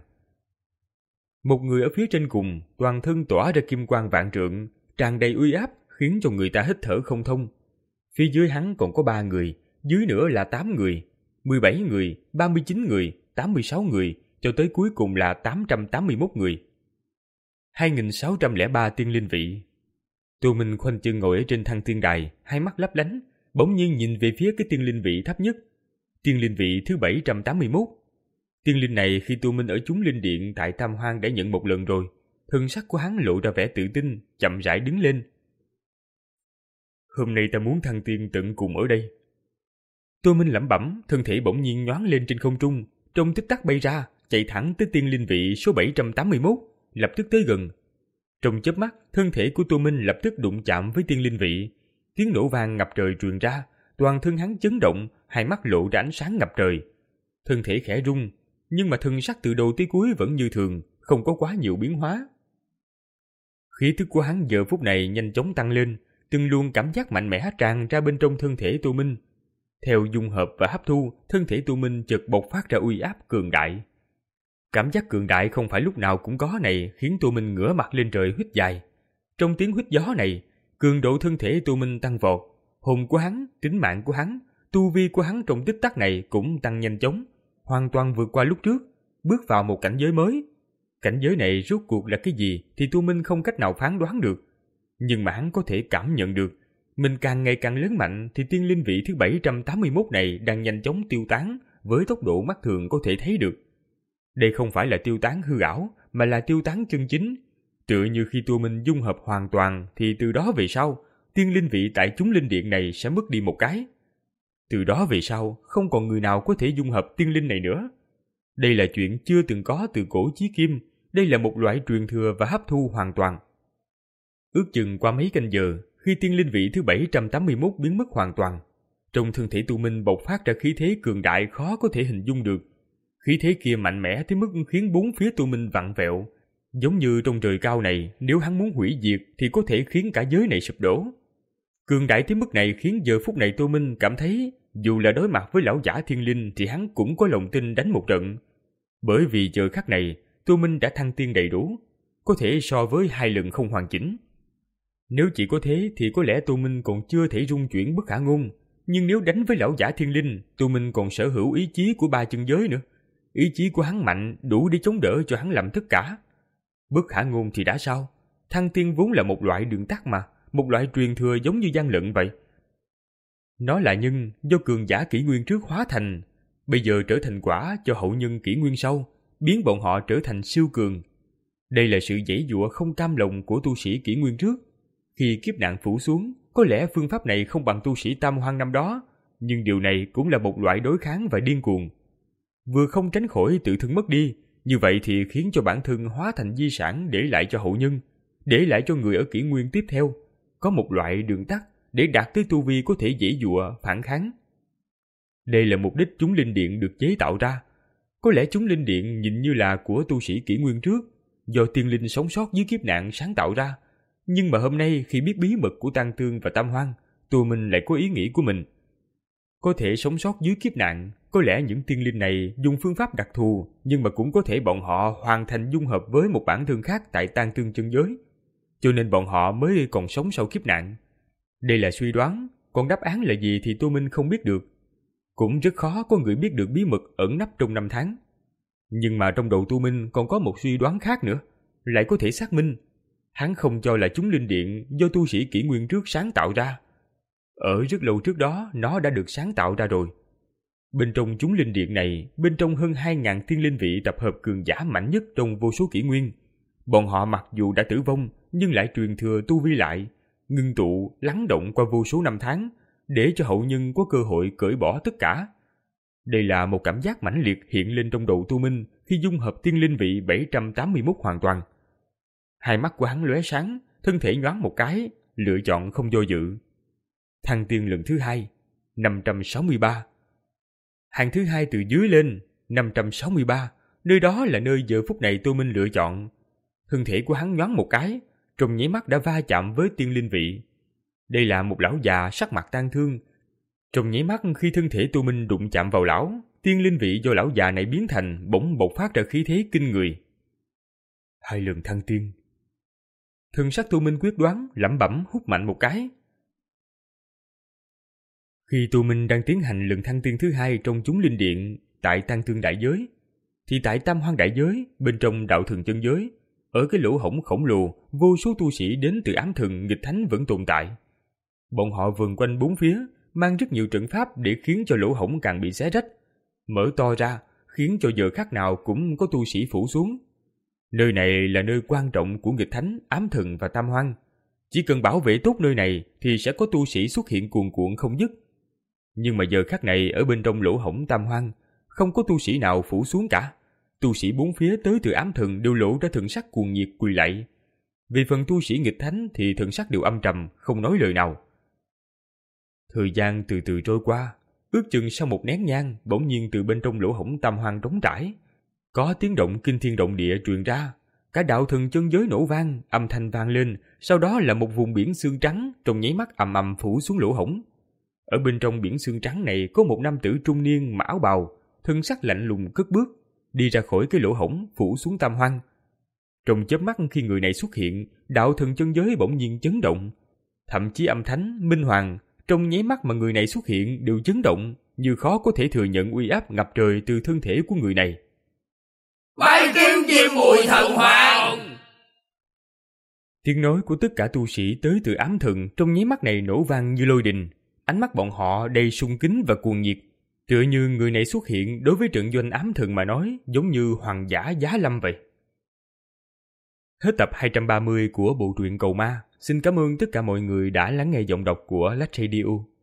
Một người ở phía trên cùng, toàn thân tỏa ra kim quang vạn trượng, tràn đầy uy áp, khiến cho người ta hít thở không thông. Phía dưới hắn còn có ba người, dưới nữa là tám người, mười bảy người, ba mươi chín người, tám mươi sáu người, cho tới cuối cùng là tám trăm tám mươi mốt người. hai nghìn sáu trăm lẻ ba tiên linh vị. Tô Minh khoanh chân ngồi ở trên thăng tiên đài, hai mắt lấp lánh, bỗng nhiên nhìn về phía cái tiên linh vị thấp nhất, tiên linh vị thứ bảy trăm tám mươi mốt. Tiên linh này khi Tô Minh ở chúng linh điện tại Tam Hoang đã nhận một lần rồi. Thân sắc của hắn lộ ra vẻ tự tin, chậm rãi đứng lên. Hôm nay ta muốn thăng tiên tận cùng ở đây. Tô Minh lẩm bẩm, thân thể bỗng nhiên nhoáng lên trên không trung, trong tích tắc bay ra, chạy thẳng tới tiên linh vị số bảy trăm tám mươi mốt, lập tức tới gần. Trong chớp mắt, thân thể của Tô Minh lập tức đụng chạm với tiên linh vị. Tiếng nổ vang ngập trời truyền ra, toàn thân hắn chấn động, hai mắt lộ ra ánh sáng ngập trời. Thân thể khẽ rung, nhưng mà thân sắc từ đầu tới cuối vẫn như thường, không có quá nhiều biến hóa. Khí tức của hắn giờ phút này nhanh chóng tăng lên, từng luồng cảm giác mạnh mẽ tràn ra bên trong thân thể Tô Minh. Theo dung hợp và hấp thu, thân thể Tô Minh chợt bộc phát ra uy áp cường đại. Cảm giác cường đại không phải lúc nào cũng có này khiến Tô Minh ngửa mặt lên trời huýt dài. Trong tiếng huýt gió này, cường độ thân thể Tô Minh tăng vọt, hồn của hắn, tính mạng của hắn, tu vi của hắn trong tích tắc này cũng tăng nhanh chóng, hoàn toàn vượt qua lúc trước, bước vào một cảnh giới mới. Cảnh giới này rốt cuộc là cái gì thì Tô Minh không cách nào phán đoán được. Nhưng mà hắn có thể cảm nhận được, mình càng ngày càng lớn mạnh thì tiên linh vị thứ bảy trăm tám mươi mốt này đang nhanh chóng tiêu tán với tốc độ mắt thường có thể thấy được. Đây không phải là tiêu tán hư ảo, mà là tiêu tán chân chính. Tựa như khi tu minh dung hợp hoàn toàn thì từ đó về sau, tiên linh vị tại chúng linh điện này sẽ mất đi một cái. Từ đó về sau, không còn người nào có thể dung hợp tiên linh này nữa. Đây là chuyện chưa từng có từ cổ chí kim, đây là một loại truyền thừa và hấp thu hoàn toàn. Ước chừng qua mấy canh giờ, khi tiên linh vị thứ bảy trăm tám mươi mốt biến mất hoàn toàn, trong thân thể tu minh bộc phát ra khí thế cường đại khó có thể hình dung được. Khí thế kia mạnh mẽ tới mức khiến bốn phía tu minh vặn vẹo, giống như trong trời cao này, nếu hắn muốn hủy diệt thì có thể khiến cả giới này sụp đổ. Cường đại tới mức này khiến giờ phút này tu minh cảm thấy dù là đối mặt với lão giả thiên linh thì hắn cũng có lòng tin đánh một trận. Bởi vì giờ khắc này, tu minh đã thăng tiên đầy đủ, có thể so với hai lần không hoàn chỉnh. Nếu chỉ có thế thì có lẽ tu minh còn chưa thể dung chuyển bất khả ngôn, nhưng nếu đánh với lão giả thiên linh, tu minh còn sở hữu ý chí của ba chân giới nữa. Ý chí của hắn mạnh đủ để chống đỡ cho hắn làm tất cả. Bất khả ngôn thì đã sao? Thăng tiên vốn là một loại đường tắt mà, một loại truyền thừa giống như gian lận vậy. Nó là nhân do cường giả kỷ nguyên trước hóa thành, bây giờ trở thành quả cho hậu nhân kỷ nguyên sau, biến bọn họ trở thành siêu cường. Đây là sự giãy giụa không cam lòng của tu sĩ kỷ nguyên trước. Khi kiếp nạn phủ xuống, có lẽ phương pháp này không bằng tu sĩ Tam Hoang năm đó, nhưng điều này cũng là một loại đối kháng và điên cuồng. Vừa không tránh khỏi tự thân mất đi, như vậy thì khiến cho bản thân hóa thành di sản để lại cho hậu nhân, để lại cho người ở kỷ nguyên tiếp theo, có một loại đường tắt để đạt tới tu vi có thể giãy giụa, phản kháng. Đây là mục đích chúng linh điện được chế tạo ra. Có lẽ chúng linh điện nhìn như là của tu sĩ kỷ nguyên trước, do tiên linh sống sót dưới kiếp nạn sáng tạo ra. Nhưng mà hôm nay khi biết bí mật của Tang Tương và Tam Hoang, tu minh lại có ý nghĩ của mình. Có thể sống sót dưới kiếp nạn, có lẽ những tiên linh này dùng phương pháp đặc thù, nhưng mà cũng có thể bọn họ hoàn thành dung hợp với một bản thân khác tại Tang Tương chân giới, cho nên bọn họ mới còn sống sau kiếp nạn. Đây là suy đoán, còn đáp án là gì thì tu minh không biết được. Cũng rất khó có người biết được bí mật ẩn nấp trong năm tháng. Nhưng mà trong đầu tu minh còn có một suy đoán khác nữa, lại có thể xác minh. Hắn không cho là chúng linh điện do tu sĩ kỷ nguyên trước sáng tạo ra. Ở rất lâu trước đó, nó đã được sáng tạo ra rồi. Bên trong chúng linh điện này, bên trong hơn hai ngàn thiên linh vị tập hợp cường giả mạnh nhất trong vô số kỷ nguyên. Bọn họ mặc dù đã tử vong, nhưng lại truyền thừa tu vi lại, ngưng tụ, lắng động qua vô số năm tháng, để cho hậu nhân có cơ hội cởi bỏ tất cả. Đây là một cảm giác mãnh liệt hiện lên trong đầu tu minh khi dung hợp tiên linh vị bảy trăm tám mươi mốt hoàn toàn. Hai mắt của hắn lóe sáng, thân thể nhoáng một cái, lựa chọn không do dự. Thăng tiên lần thứ hai, năm trăm sáu mươi ba. Hàng thứ hai từ dưới lên, năm trăm sáu mươi ba, nơi đó là nơi giờ phút này tu minh lựa chọn. Thân thể của hắn nhoáng một cái, trong nháy mắt đã va chạm với tiên linh vị. Đây là một lão già sắc mặt tang thương. Trong nháy mắt khi thân thể tu minh đụng chạm vào lão, tiên linh vị do lão già này biến thành bỗng bộc phát ra khí thế kinh người. Hai lần thăng tiên. Thần sắc tu minh quyết đoán, lẩm bẩm hút mạnh một cái. Khi tu minh đang tiến hành lần thăng tiên thứ hai trong chúng linh điện tại Tang Tương đại giới, thì tại Tam Hoang đại giới, bên trong đạo thần chân giới, ở cái lỗ hổng khổng lồ, vô số tu sĩ đến từ ám thần nghịch thánh vẫn tồn tại. Bọn họ vần quanh bốn phía, mang rất nhiều trận pháp để khiến cho lỗ hổng càng bị xé rách, mở to ra, khiến cho giờ khắc nào cũng có tu sĩ phủ xuống. Nơi này là nơi quan trọng của nghịch thánh, ám thần và Tam Hoang. Chỉ cần bảo vệ tốt nơi này thì sẽ có tu sĩ xuất hiện cuồn cuộn không dứt. Nhưng mà giờ khắc này ở bên trong lỗ hổng Tam Hoang, không có tu sĩ nào phủ xuống cả. Tu sĩ bốn phía tới từ ám thần đều lộ ra thần sắc cuồng nhiệt quỳ lạy. Về phần tu sĩ nghịch thánh thì thần sắc đều âm trầm, không nói lời nào. Thời gian từ từ trôi qua, ước chừng sau một nén nhang, bỗng nhiên từ bên trong lỗ hổng Tam Hoang trống trải, có tiếng động kinh thiên động địa truyền ra. Cả đạo thần chân giới nổ vang, âm thanh vang lên, sau đó là một vùng biển xương trắng trong nháy mắt ầm ầm phủ xuống lỗ hổng. Ở bên trong biển xương trắng này có một nam tử trung niên mặc áo bào, thân sắc lạnh lùng cất bước, đi ra khỏi cái lỗ hổng phủ xuống Tam Hoang. Trong chớp mắt khi người này xuất hiện, đạo thần chân giới bỗng nhiên chấn động. Thậm chí âm thánh, minh hoàng, trong nháy mắt mà người này xuất hiện đều chấn động, như khó có thể thừa nhận uy áp ngập trời từ thân thể của người này. Bái kiến chim mùi thần hoàng! Tiếng nói của tất cả tu sĩ tới từ ám thần trong nháy mắt này nổ vang như lôi đình. Ánh mắt bọn họ đầy sung kính và cuồng nhiệt. Tựa như người này xuất hiện đối với trận doanh ám thần mà nói giống như hoàng giả giá lâm vậy. Hết tập hai trăm ba mươi của bộ truyện Cầu Ma. Xin cảm ơn tất cả mọi người đã lắng nghe giọng đọc của Lách Radio.